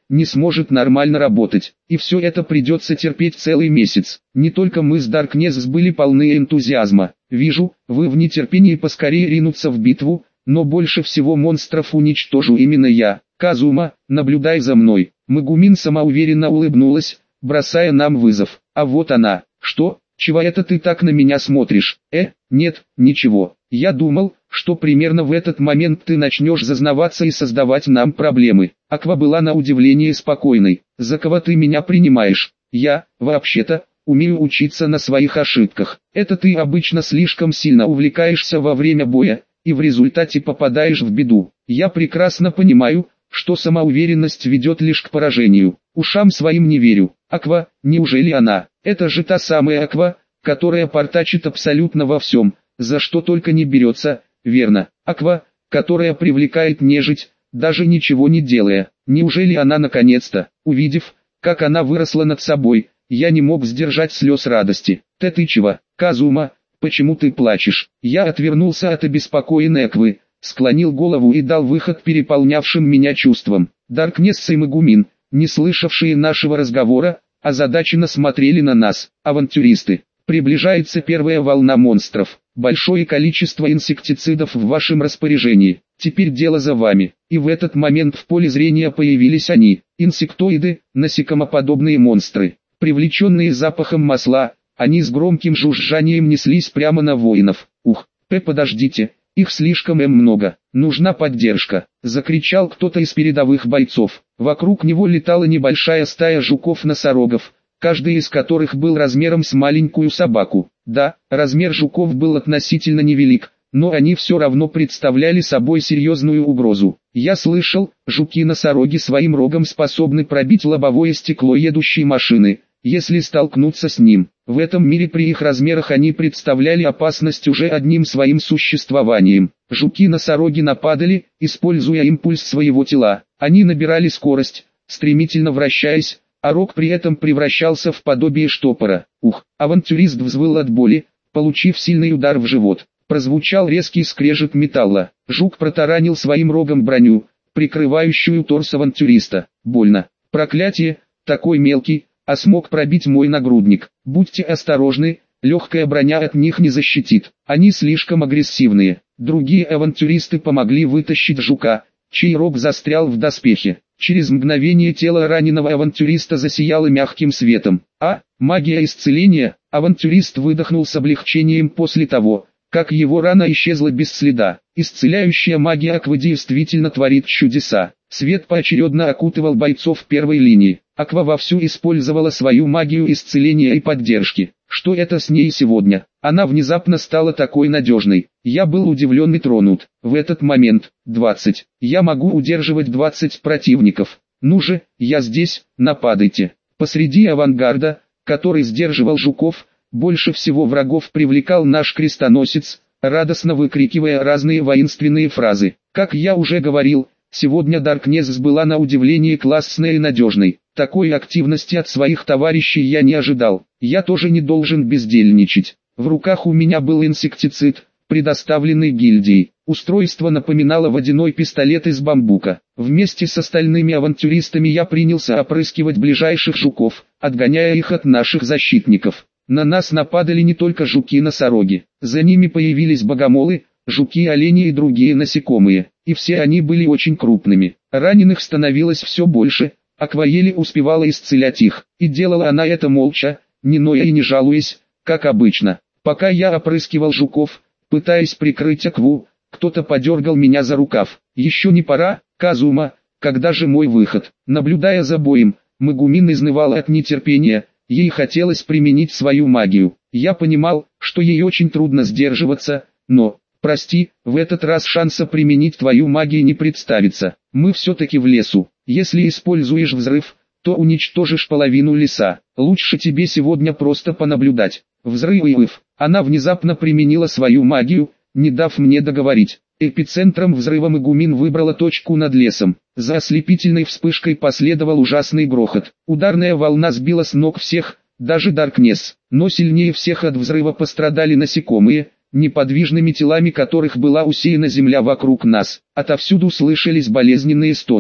A: не сможет нормально работать. И все это придется терпеть целый месяц. Не только мы с Даркнесс были полны энтузиазма. Вижу, вы в нетерпении поскорее ринуться в битву, но больше всего монстров уничтожу именно я. Казума, наблюдай за мной. Мегумин самоуверенно улыбнулась, бросая нам вызов. А вот она. Что? Чего это ты так на меня смотришь? Нет, ничего. Я думал, что примерно в этот момент ты начнешь зазнаваться и создавать нам проблемы. Аква была на удивление спокойной. За кого ты меня принимаешь? Я, вообще-то, умею учиться на своих ошибках. Это ты обычно слишком сильно увлекаешься во время боя, и в результате попадаешь в беду. Я прекрасно понимаю, что самоуверенность ведет лишь к поражению. Ушам своим не верю. Аква, неужели она? Это же та самая Аква, которая портачит абсолютно во всем, за что только не берется, верно. Аква, которая привлекает нежить, даже ничего не делая. Неужели она наконец-то, увидев, как она выросла над собой, я не мог сдержать слез радости. Ты чего, Казума, почему ты плачешь? Я отвернулся от обеспокоенной Аквы, склонил голову и дал выход переполнявшим меня чувствам. Даркнесс и Мегумин, не слышавшие нашего разговора, озадаченно смотрели на нас. Авантюристы, приближается первая волна монстров. Большое количество инсектицидов в вашем распоряжении. Теперь дело за вами. И в этот момент в поле зрения появились они. Инсектоиды, насекомоподобные монстры. Привлеченные запахом масла, они с громким жужжанием неслись прямо на воинов. Подождите. Их слишком много, нужна поддержка, закричал кто-то из передовых бойцов. Вокруг него летала небольшая стая жуков-носорогов, каждый из которых был размером с маленькую собаку. Да, размер жуков был относительно невелик, но они все равно представляли собой серьезную угрозу. Я слышал, жуки-носороги своим рогом способны пробить лобовое стекло едущей машины, если столкнуться с ним. В этом мире при их размерах они представляли опасность уже одним своим существованием. Жуки-носороги нападали, используя импульс своего тела. Они набирали скорость, стремительно вращаясь, а рог при этом превращался в подобие штопора. Авантюрист взвыл от боли, получив сильный удар в живот. Прозвучал резкий скрежет металла. Жук протаранил своим рогом броню, прикрывающую торс авантюриста. Больно. Проклятие, такой мелкий, а смог пробить мой нагрудник. Будьте осторожны, легкая броня от них не защитит. Они слишком агрессивные. Другие авантюристы помогли вытащить жука, чей рог застрял в доспехе. Через мгновение тело раненого авантюриста засияло мягким светом. Магия исцеления. Авантюрист выдохнул с облегчением после того, как его рана исчезла без следа. Исцеляющая магия Аквы действительно творит чудеса. Свет поочередно окутывал бойцов первой линии. Аква вовсю использовала свою магию исцеления и поддержки. Что это с ней сегодня? Она внезапно стала такой надежной. Я был удивлен и тронут. В этот момент, 20. Я могу удерживать 20 противников. Ну же, я здесь, нападайте. Посреди авангарда, который сдерживал жуков, больше всего врагов привлекал наш крестоносец, радостно выкрикивая разные воинственные фразы. Как я уже говорил, сегодня Даркнесс была на удивление классной и надежной. Такой активности от своих товарищей я не ожидал. Я тоже не должен бездельничать. В руках у меня был инсектицид, предоставленный гильдией. Устройство напоминало водяной пистолет из бамбука. Вместе с остальными авантюристами я принялся опрыскивать ближайших жуков, отгоняя их от наших защитников. На нас нападали не только жуки-носороги. За ними появились богомолы, жуки-олени и другие насекомые. И все они были очень крупными. Раненых становилось все больше. Аква еле успевала исцелять их, и делала она это молча, не ноя и не жалуясь, как обычно. Пока я опрыскивал жуков, пытаясь прикрыть Акву, кто-то подергал меня за рукав. «Еще не пора, Казума, когда же мой выход?» Наблюдая за боем, Мегумин изнывала от нетерпения, ей хотелось применить свою магию. Я понимал, что ей очень трудно сдерживаться, но... «Прости, в этот раз шанса применить твою магию не представится. Мы все-таки в лесу. Если используешь взрыв, то уничтожишь половину леса. Лучше тебе сегодня просто понаблюдать». Взрыв. Она внезапно применила свою магию, не дав мне договорить. Эпицентром взрыва Мегумин выбрала точку над лесом. За ослепительной вспышкой последовал ужасный грохот. Ударная волна сбила с ног всех, даже Даркнесс. Но сильнее всех от взрыва пострадали насекомые, неподвижными телами которых была усеяна земля вокруг нас. Отовсюду слышались болезненные стоны.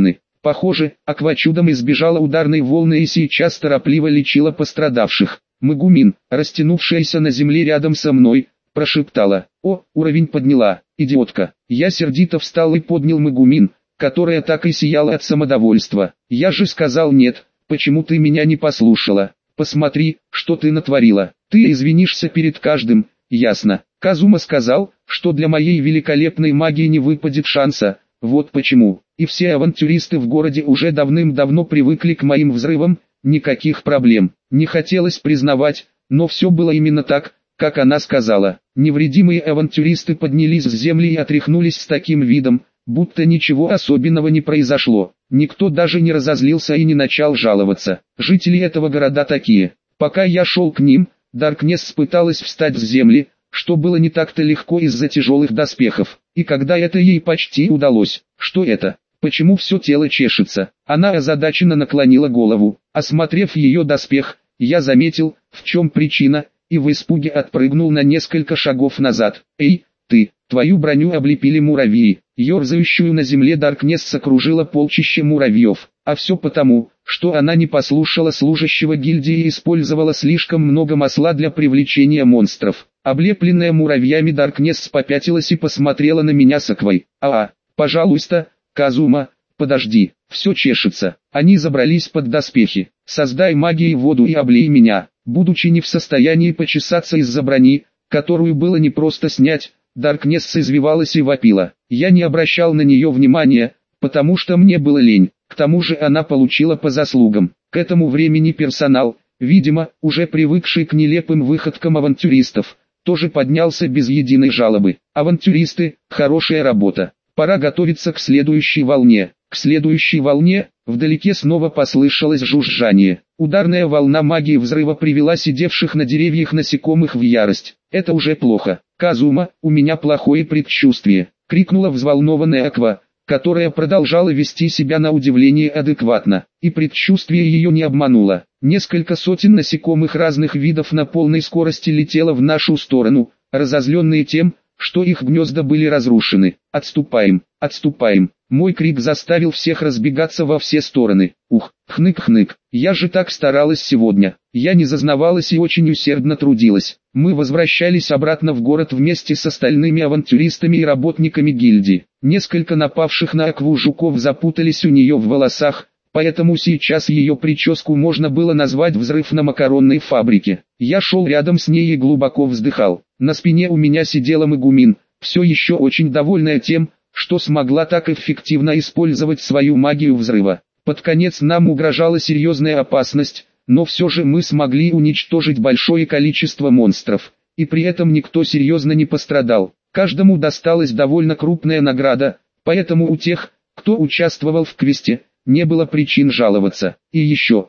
A: Похоже, Аква чудом избежала ударной волны и сейчас торопливо лечила пострадавших. Магумин, растянувшаяся на земле рядом со мной, прошептала: «О, уровень подняла, идиотка». Я сердито встал и поднял Магумин, которая так и сияла от самодовольства. «Я же сказал нет, почему ты меня не послушала? Посмотри, что ты натворила. Ты извинишься перед каждым, ясно?» Казума сказал, что для моей великолепной магии не выпадет шанса, вот почему. И все авантюристы в городе уже давным-давно привыкли к моим взрывам, никаких проблем. Не хотелось признавать, но все было именно так, как она сказала. Невредимые авантюристы поднялись с земли и отряхнулись с таким видом, будто ничего особенного не произошло. Никто даже не разозлился и не начал жаловаться. Жители этого города такие. Пока я шел к ним, Даркнесс пыталась встать с земли, что было не так-то легко из-за тяжелых доспехов. И когда это ей почти удалось, что это? Почему все тело чешется? Она озадаченно наклонила голову. Осмотрев ее доспех, я заметил, в чем причина, и в испуге отпрыгнул на несколько шагов назад. «Эй, ты, твою броню облепили муравьи». Ёрзающую на земле Даркнесс окружило полчище муравьев. А все потому, что она не послушала служащего гильдии и использовала слишком много масла для привлечения монстров. Облепленная муравьями Даркнесс попятилась и посмотрела на меня с Аквой. Пожалуйста, Казума, подожди, все чешется». Они забрались под доспехи. «Создай магией воду и облей меня». Будучи не в состоянии почесаться из-за брони, которую было непросто снять, Даркнесс извивалась и вопила. Я не обращал на нее внимания, потому что мне было лень. К тому же она получила по заслугам. К этому времени персонал, видимо, уже привыкший к нелепым выходкам авантюристов, тоже поднялся без единой жалобы. «Авантюристы, хорошая работа. Пора готовиться к следующей волне». К следующей волне, вдалеке снова послышалось жужжание. Ударная волна магии взрыва привела сидевших на деревьях насекомых в ярость. «Это уже плохо. Казума, у меня плохое предчувствие», — крикнула взволнованная Аква, которая продолжала вести себя на удивление адекватно. И предчувствие ее не обмануло. Несколько сотен насекомых разных видов на полной скорости летело в нашу сторону, разозленные тем, что их гнезда были разрушены. «Отступаем, отступаем». Мой крик заставил всех разбегаться во все стороны. Ух, хнык-хнык, я же так старалась сегодня. Я не зазнавалась и очень усердно трудилась. Мы возвращались обратно в город вместе с остальными авантюристами и работниками гильдии. Несколько напавших на Акву жуков запутались у нее в волосах, поэтому сейчас ее прическу можно было назвать «взрыв на макаронной фабрике». Я шел рядом с ней и глубоко вздыхал. На спине у меня сидела Магумин, все еще очень довольная тем, что смогла так эффективно использовать свою магию взрыва. Под конец нам угрожала серьезная опасность, но все же мы смогли уничтожить большое количество монстров, и при этом никто серьезно не пострадал. Каждому досталась довольно крупная награда, поэтому у тех, кто участвовал в квесте, не было причин жаловаться. И еще,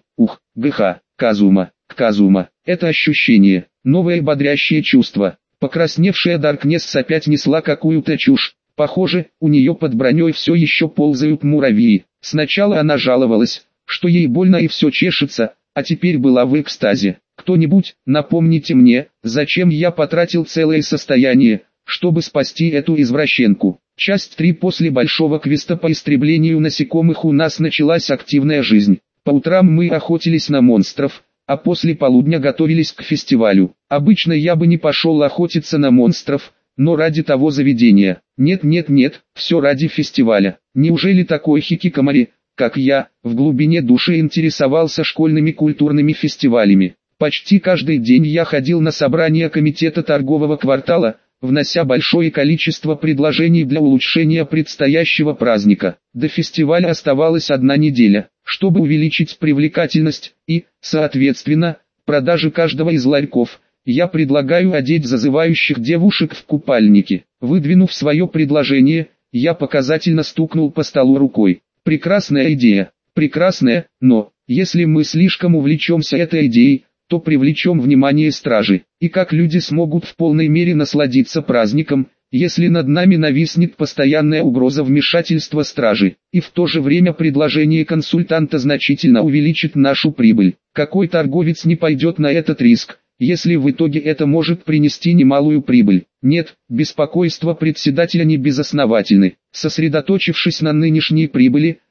A: Казума, это ощущение, новое бодрящее чувство. Покрасневшая Даркнесс опять несла какую-то чушь. Похоже, у нее под броней все еще ползают муравьи. Сначала она жаловалась, что ей больно и все чешется, а теперь была в экстазе. «Кто-нибудь, напомните мне, зачем я потратил целое состояние, чтобы спасти эту извращенку?» Часть 3. После большого квеста по истреблению насекомых у нас началась активная жизнь. По утрам мы охотились на монстров, а после полудня готовились к фестивалю. Обычно я бы не пошел охотиться на монстров, но ради того заведения. Нет, все ради фестиваля. Неужели такой хикикомори, как я, в глубине души интересовался школьными культурными фестивалями? Почти каждый день я ходил на собрания комитета торгового квартала, внося большое количество предложений для улучшения предстоящего праздника. До фестиваля оставалась 1 неделя, чтобы увеличить привлекательность и, соответственно, продажи каждого из ларьков. Я предлагаю одеть зазывающих девушек в купальники. Выдвинув свое предложение, я показательно стукнул по столу рукой. Прекрасная идея, прекрасная, но, если мы слишком увлечемся этой идеей, то привлечем внимание стражи. И как люди смогут в полной мере насладиться праздником, если над нами нависнет постоянная угроза вмешательства стражи, и в то же время предложение консультанта значительно увеличит нашу прибыль? Какой торговец не пойдет на этот риск, если в итоге это может принести немалую прибыль? Нет, беспокойство председателя не безосновательны. Сосредоточившись на нынешней прибыли,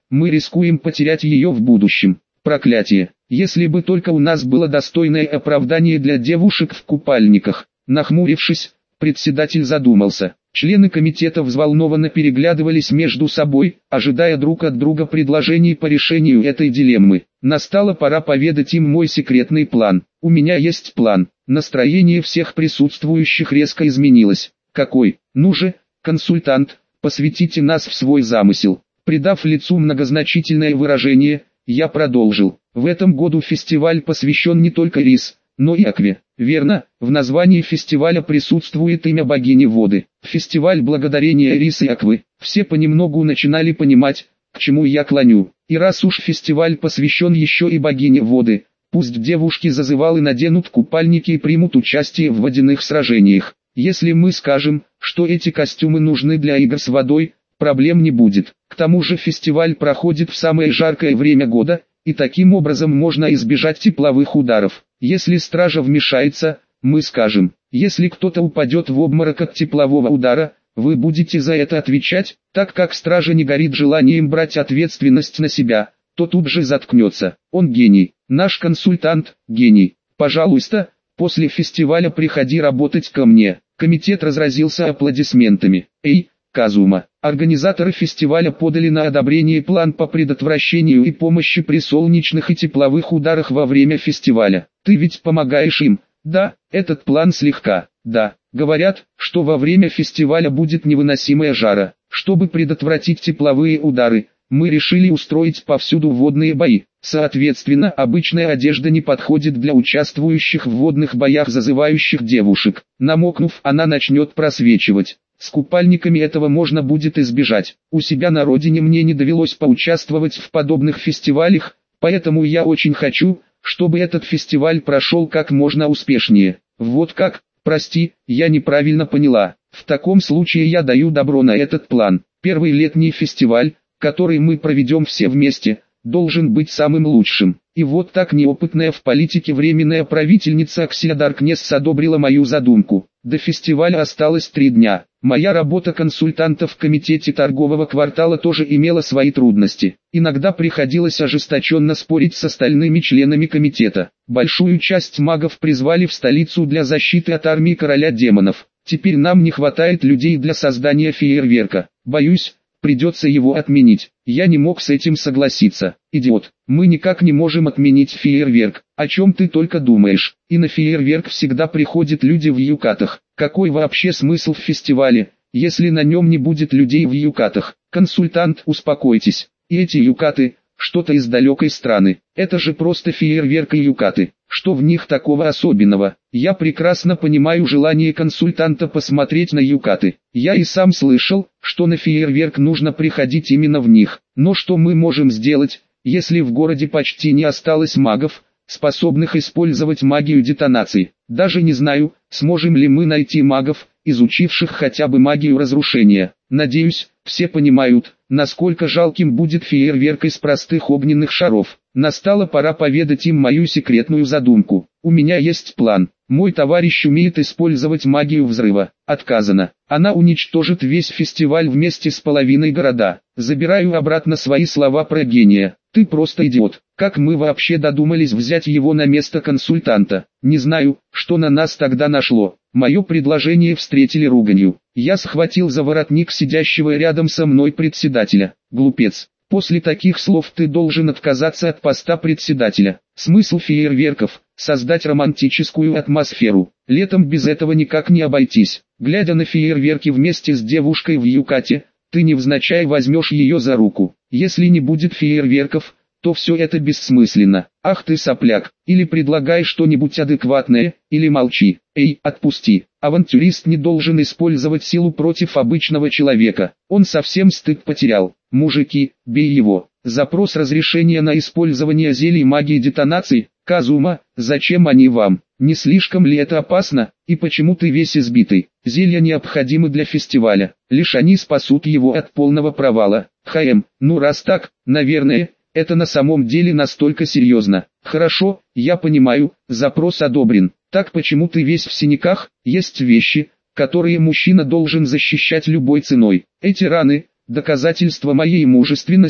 A: мы рискуем потерять ее в будущем. Проклятие! Если бы только у нас было достойное оправдание для девушек в купальниках. Нахмурившись, председатель задумался. Члены комитета взволнованно переглядывались между собой, ожидая друг от друга предложений по решению этой дилеммы. Настала пора поведать им мой секретный план. У меня есть план. Настроение всех присутствующих резко изменилось. Какой? Ну же, консультант, посвятите нас в свой замысел. Придав лицу многозначительное выражение, я продолжил. В этом году фестиваль посвящен не только рис, но и акве. Верно, в названии фестиваля присутствует имя богини воды. Фестиваль благодарения рис и аквы. Все понемногу начинали понимать, к чему я клоню. И раз уж фестиваль посвящен еще и богине воды, пусть девушки зазывалы наденут купальники и примут участие в водяных сражениях. Если мы скажем, что эти костюмы нужны для игр с водой, проблем не будет. К тому же фестиваль проходит в самое жаркое время года, и таким образом можно избежать тепловых ударов. Если стража вмешается, мы скажем, если кто-то упадет в обморок от теплового удара, вы будете за это отвечать, так как стража не горит желанием брать ответственность на себя, то тут же заткнется. Он гений, наш консультант, гений. Пожалуйста, после фестиваля приходи работать ко мне. Комитет разразился аплодисментами. Эй, Казума, организаторы фестиваля подали на одобрение план по предотвращению и помощи при солнечных и тепловых ударах во время фестиваля. Ты ведь помогаешь им? Да, этот план слегка. Да, говорят, что во время фестиваля будет невыносимая жара. Чтобы предотвратить тепловые удары, мы решили устроить повсюду водные бои. Соответственно, обычная одежда не подходит для участвующих в водных боях зазывающих девушек. Намокнув, она начнет просвечивать. С купальниками этого можно будет избежать. У себя на родине мне не довелось поучаствовать в подобных фестивалях, поэтому я очень хочу, чтобы этот фестиваль прошел как можно успешнее. Вот как? Прости, я неправильно поняла. В таком случае я даю добро на этот план. Первый летний фестиваль, который мы проведем все вместе, должен быть самым лучшим. И вот так неопытная в политике временная правительница Аксия Даркнесс одобрила мою задумку. До фестиваля осталось 3 дня. Моя работа консультанта в комитете торгового квартала тоже имела свои трудности. Иногда приходилось ожесточенно спорить с остальными членами комитета. Большую часть магов призвали в столицу для защиты от армии короля демонов. Теперь нам не хватает людей для создания фейерверка. Боюсь, придется его отменить. Я не мог с этим согласиться. Идиот, мы никак не можем отменить фейерверк. О чем ты только думаешь? И на фейерверк всегда приходят люди в юкатах. Какой вообще смысл в фестивале, если на нем не будет людей в юкатах? Консультант, успокойтесь. И эти юкаты, что-то из далекой страны. Это же просто фейерверк и юкаты. Что в них такого особенного? Я прекрасно понимаю желание консультанта посмотреть на юкаты. Я и сам слышал, что на фейерверк нужно приходить именно в них. Но что мы можем сделать, если в городе почти не осталось магов, способных использовать магию детонации? Даже не знаю, сможем ли мы найти магов, изучивших хотя бы магию разрушения. Надеюсь, все понимают, насколько жалким будет фейерверк из простых огненных шаров. Настала пора поведать им мою секретную задумку. У меня есть план. Мой товарищ умеет использовать магию взрыва. Отказано. Она уничтожит весь фестиваль вместе с половиной города. Забираю обратно свои слова про гения. Ты просто идиот. Как мы вообще додумались взять его на место консультанта? Не знаю, что на нас тогда нашло. Мое предложение встретили руганью. Я схватил за воротник сидящего рядом со мной председателя. Глупец. После таких слов ты должен отказаться от поста председателя. Смысл фейерверков – создать романтическую атмосферу. Летом без этого никак не обойтись. Глядя на фейерверки вместе с девушкой в юкате, ты невзначай возьмешь ее за руку. Если не будет фейерверков, то все это бессмысленно. Ах ты сопляк, или предлагай что-нибудь адекватное, или молчи. Эй, отпусти. Авантюрист не должен использовать силу против обычного человека. Он совсем стыд потерял. Мужики, бей его. Запрос разрешения на использование зелий магии детонации. Казума, зачем они вам? Не слишком ли это опасно? И почему ты весь избитый? Зелья необходимы для фестиваля. Лишь они спасут его от полного провала. Ну раз так, наверное, это на самом деле настолько серьезно. Хорошо, я понимаю, запрос одобрен. Так почему ты весь в синяках? Есть вещи, которые мужчина должен защищать любой ценой. Эти раны – доказательство моей мужественности,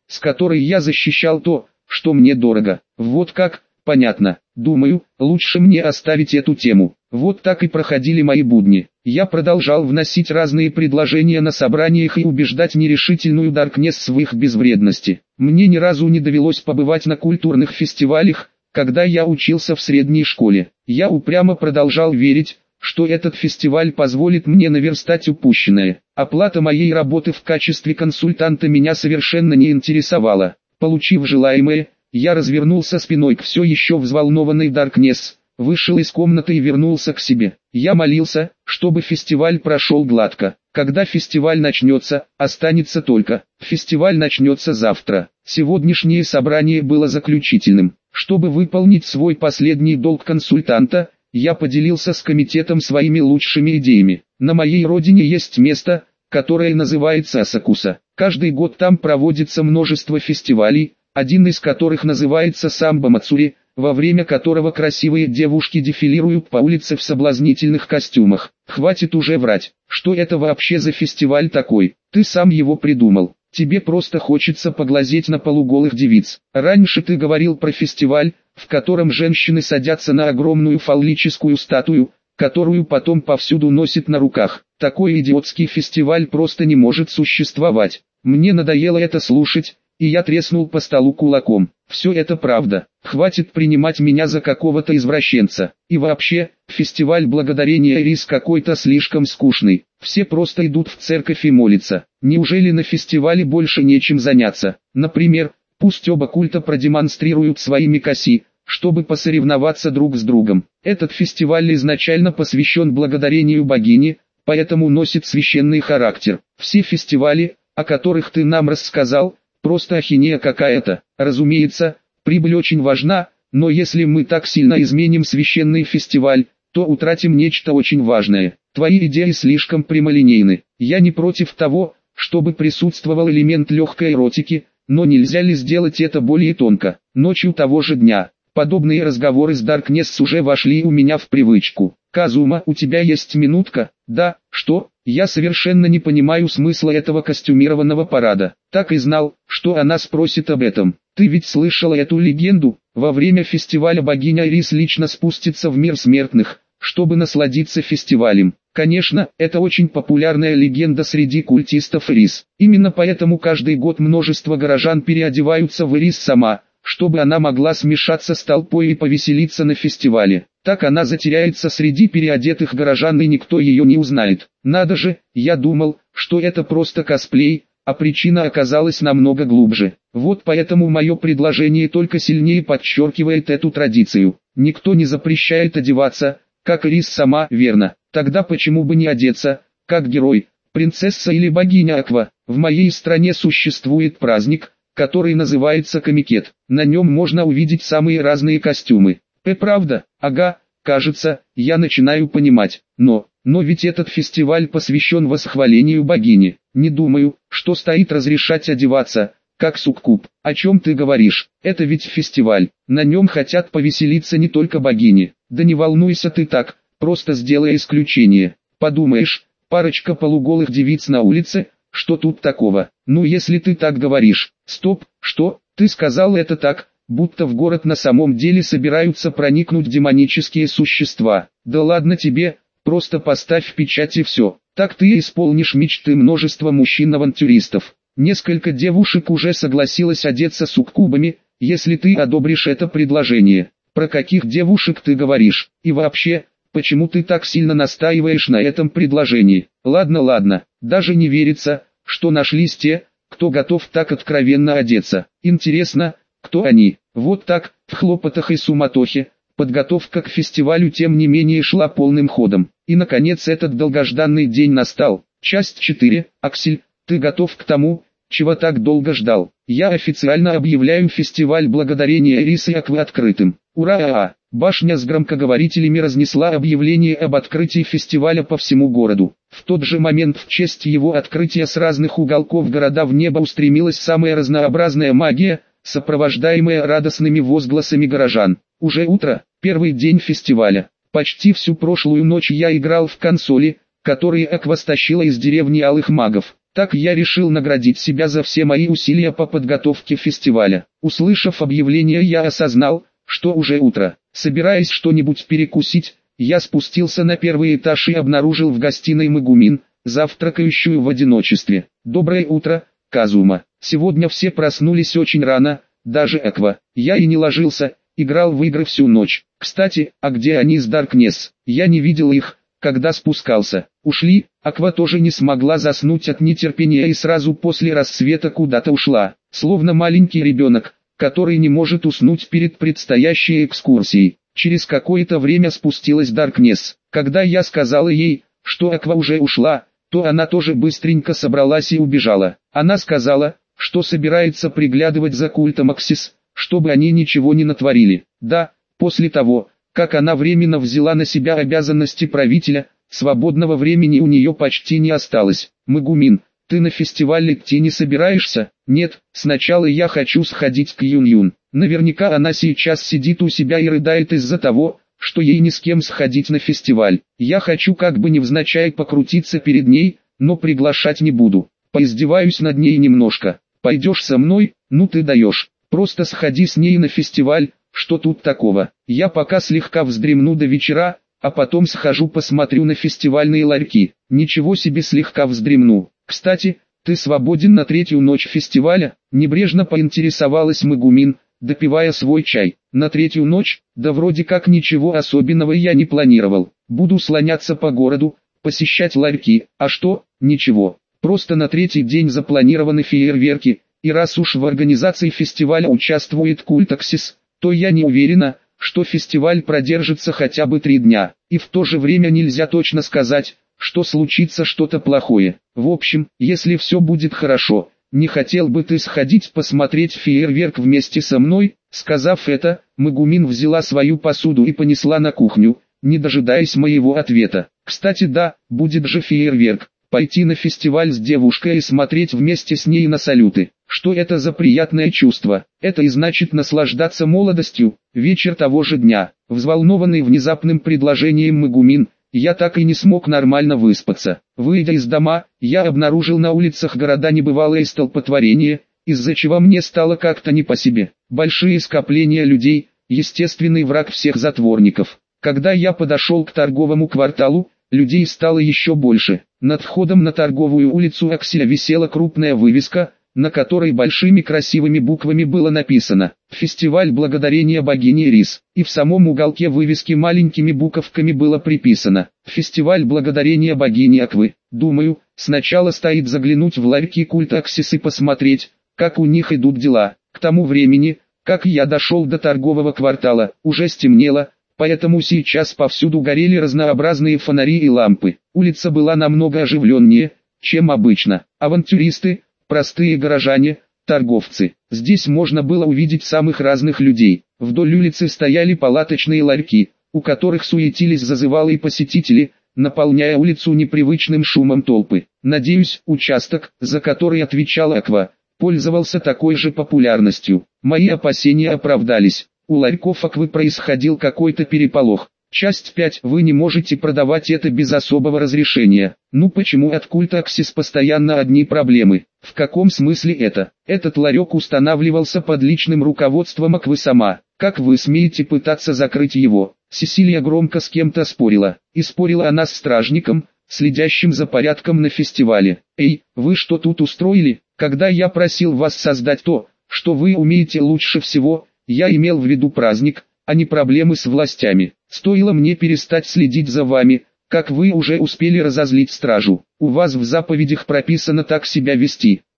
A: с которой я защищал то, что мне дорого. Вот как, понятно. Думаю, лучше мне оставить эту тему. Вот так и проходили мои будни. Я продолжал вносить разные предложения на собраниях и убеждать нерешительную Даркнесс в их безвредности. Мне ни разу не довелось побывать на культурных фестивалях, когда я учился в средней школе. Я упрямо продолжал верить, что этот фестиваль позволит мне наверстать упущенное. Оплата моей работы в качестве консультанта меня совершенно не интересовала. Получив желаемое, я развернулся спиной к все еще взволнованной Даркнесс, вышел из комнаты и вернулся к себе. Я молился, чтобы фестиваль прошел гладко. Когда фестиваль начнется, останется только. Фестиваль начнется завтра. Сегодняшнее собрание было заключительным. Чтобы выполнить свой последний долг консультанта, я поделился с комитетом своими лучшими идеями. На моей родине есть место, которое называется Асакуса. Каждый год там проводится множество фестивалей, один из которых называется Самбо Мацури, во время которого красивые девушки дефилируют по улице в соблазнительных костюмах. Хватит уже врать, что это вообще за фестиваль такой? Ты сам его придумал. Тебе просто хочется поглазеть на полуголых девиц. Раньше ты говорил про фестиваль, в котором женщины садятся на огромную фаллическую статую, которую потом повсюду носят на руках. Такой идиотский фестиваль просто не может существовать. Мне надоело это слушать, и я треснул по столу кулаком. Все это правда. Хватит принимать меня за какого-то извращенца. И вообще, фестиваль благодарения Эрис какой-то слишком скучный. Все просто идут в церковь и молятся. Неужели на фестивале больше нечем заняться? Например, пусть оба культа продемонстрируют свои микаси, чтобы посоревноваться друг с другом. Этот фестиваль изначально посвящен благодарению богини, поэтому носит священный характер. Все фестивали, о которых ты нам рассказал, просто ахинея какая-то. Разумеется, прибыль очень важна, но если мы так сильно изменим священный фестиваль, то утратим нечто очень важное. Твои идеи слишком прямолинейны. Я не против того, чтобы присутствовал элемент легкой эротики, но нельзя ли сделать это более тонко? Ночью того же дня, подобные разговоры с Даркнесс уже вошли у меня в привычку. Казума, у тебя есть минутка? Да, что? Я совершенно не понимаю смысла этого костюмированного парада. Так и знал, что она спросит об этом. Ты ведь слышала эту легенду? Во время фестиваля богиня Эрис лично спустится в мир смертных, чтобы насладиться фестивалем. Конечно, это очень популярная легенда среди культистов Эрис. Именно поэтому каждый год множество горожан переодеваются в Эрис сама, чтобы она могла смешаться с толпой и повеселиться на фестивале. Так она затеряется среди переодетых горожан и никто ее не узнает. Надо же, я думал, что это просто косплей, а причина оказалась намного глубже. Вот поэтому мое предложение только сильнее подчеркивает эту традицию. Никто не запрещает одеваться, как Эрис сама, верно. Тогда почему бы не одеться, как герой, принцесса или богиня Аква? В моей стране существует праздник, который называется комикет. На нем можно увидеть самые разные костюмы. Правда? Ага, кажется, я начинаю понимать. Но ведь этот фестиваль посвящен восхвалению богини. Не думаю, что стоит разрешать одеваться, как суккуб. О чем ты говоришь? Это ведь фестиваль. На нем хотят повеселиться не только богини. Да не волнуйся ты так, просто сделай исключение. Подумаешь, парочка полуголых девиц на улице, что тут такого? Ну если ты так говоришь. Стоп, что? Ты сказал это так, будто в город на самом деле собираются проникнуть демонические существа. Да ладно тебе, просто поставь печать и все. Так ты исполнишь мечты множества мужчин-авантюристов. Несколько девушек уже согласилось одеться суккубами, если ты одобришь это предложение. Про каких девушек ты говоришь? И вообще, почему ты так сильно настаиваешь на этом предложении? Ладно, даже не верится, что нашлись те, кто готов так откровенно одеться. Интересно, кто они? Вот так, в хлопотах и суматохе, подготовка к фестивалю тем не менее шла полным ходом. И наконец этот долгожданный день настал. Часть 4. Аксель, ты готов к тому, чего так долго ждал? Я официально объявляю фестиваль благодарения Эрис и Аквы открытым. Ура! Башня с громкоговорителями разнесла объявление об открытии фестиваля по всему городу. В тот же момент в честь его открытия с разных уголков города в небо устремилась самая разнообразная магия, сопровождаемая радостными возгласами горожан. Уже утро, первый день фестиваля. Почти всю прошлую ночь я играл в консоли, которые Аква стащила из деревни Алых Магов. Так я решил наградить себя за все мои усилия по подготовке фестиваля. Услышав объявление, я осознал, что уже утро. Собираясь что-нибудь перекусить, я спустился на первый этаж и обнаружил в гостиной Мегумин, завтракающую в одиночестве. «Доброе утро, Казума. Сегодня все проснулись очень рано, даже Аква. Я и не ложился, играл в игры всю ночь. Кстати, а где они с Даркнесс? Я не видел их, когда спускался. Ушли». Аква тоже не смогла заснуть от нетерпения и сразу после рассвета куда-то ушла, словно маленький ребенок, который не может уснуть перед предстоящей экскурсией. Через какое-то время спустилась Даркнесс. Когда я сказала ей, что Аква уже ушла, то она тоже быстренько собралась и убежала. Она сказала, что собирается приглядывать за культом Аксис, чтобы они ничего не натворили. Да, после того, как она временно взяла на себя обязанности правителя, свободного времени у нее почти не осталось. «Мегумин, ты на фестиваль идти не собираешься?» «Нет, сначала я хочу сходить к Юн-Юн. Наверняка она сейчас сидит у себя и рыдает из-за того, что ей ни с кем сходить на фестиваль. Я хочу как бы невзначай покрутиться перед ней, но приглашать не буду. Поиздеваюсь над ней немножко. Пойдешь со мной? Ну ты даешь. Просто сходи с ней на фестиваль, что тут такого? Я пока слегка вздремну до вечера, а потом схожу посмотрю на фестивальные ларьки». «Ничего себе, слегка вздремну. Кстати, ты свободен на третью ночь фестиваля?» Небрежно поинтересовалась Мегумин, допивая свой чай. «На третью ночь? Да вроде как ничего особенного я не планировал. Буду слоняться по городу, посещать ларьки. А что? Ничего. Просто на третий день запланированы фейерверки, и раз уж в организации фестиваля участвует культ Аксис, то я не уверена, что фестиваль продержится хотя бы 3 дня, и в то же время нельзя точно сказать, что случится что-то плохое. В общем, если все будет хорошо, не хотел бы ты сходить посмотреть фейерверк вместе со мной?» Сказав это, Мегумин взяла свою посуду и понесла на кухню, не дожидаясь моего ответа. «Кстати, да, будет же фейерверк. Пойти на фестиваль с девушкой и смотреть вместе с ней на салюты. Что это за приятное чувство? Это и значит наслаждаться молодостью». Вечер того же дня, взволнованный внезапным предложением Мегумин, я так и не смог нормально выспаться. Выйдя из дома, я обнаружил на улицах города небывалое столпотворение, из-за чего мне стало как-то не по себе. Большие скопления людей, естественный враг всех затворников. Когда я подошел к торговому кварталу, людей стало еще больше. Над входом на торговую улицу Акселя висела крупная вывеска, на которой большими красивыми буквами было написано «Фестиваль благодарения богини Рис», и в самом уголке вывески маленькими буковками было приписано «Фестиваль благодарения богини Аквы». Думаю, сначала стоит заглянуть в ларьки культа Аксис и посмотреть, как у них идут дела. К тому времени, как я дошел до торгового квартала, уже стемнело, поэтому сейчас повсюду горели разнообразные фонари и лампы. Улица была намного оживленнее, чем обычно. Авантюристы, простые горожане, торговцы. Здесь можно было увидеть самых разных людей. Вдоль улицы стояли палаточные ларьки, у которых суетились зазывалые посетители, наполняя улицу непривычным шумом толпы. Надеюсь, участок, за который отвечала Аква, пользовался такой же популярностью. Мои опасения оправдались. У ларьков Аквы происходил какой-то переполох. Часть 5. Вы не можете продавать это без особого разрешения. Ну почему от культа Аксис постоянно одни проблемы? В каком смысле это? Этот ларек устанавливался под личным руководством Аквы сама. Как вы смеете пытаться закрыть его? Сесилия громко с кем-то спорила. И спорила она с стражником, следящим за порядком на фестивале. «Эй, вы что тут устроили? Когда я просил вас создать то, что вы умеете лучше всего, я имел в виду праздник, а не проблемы с властями. Стоило мне перестать следить за вами, как вы уже успели разозлить стражу. У вас в заповедях прописано так себя вести.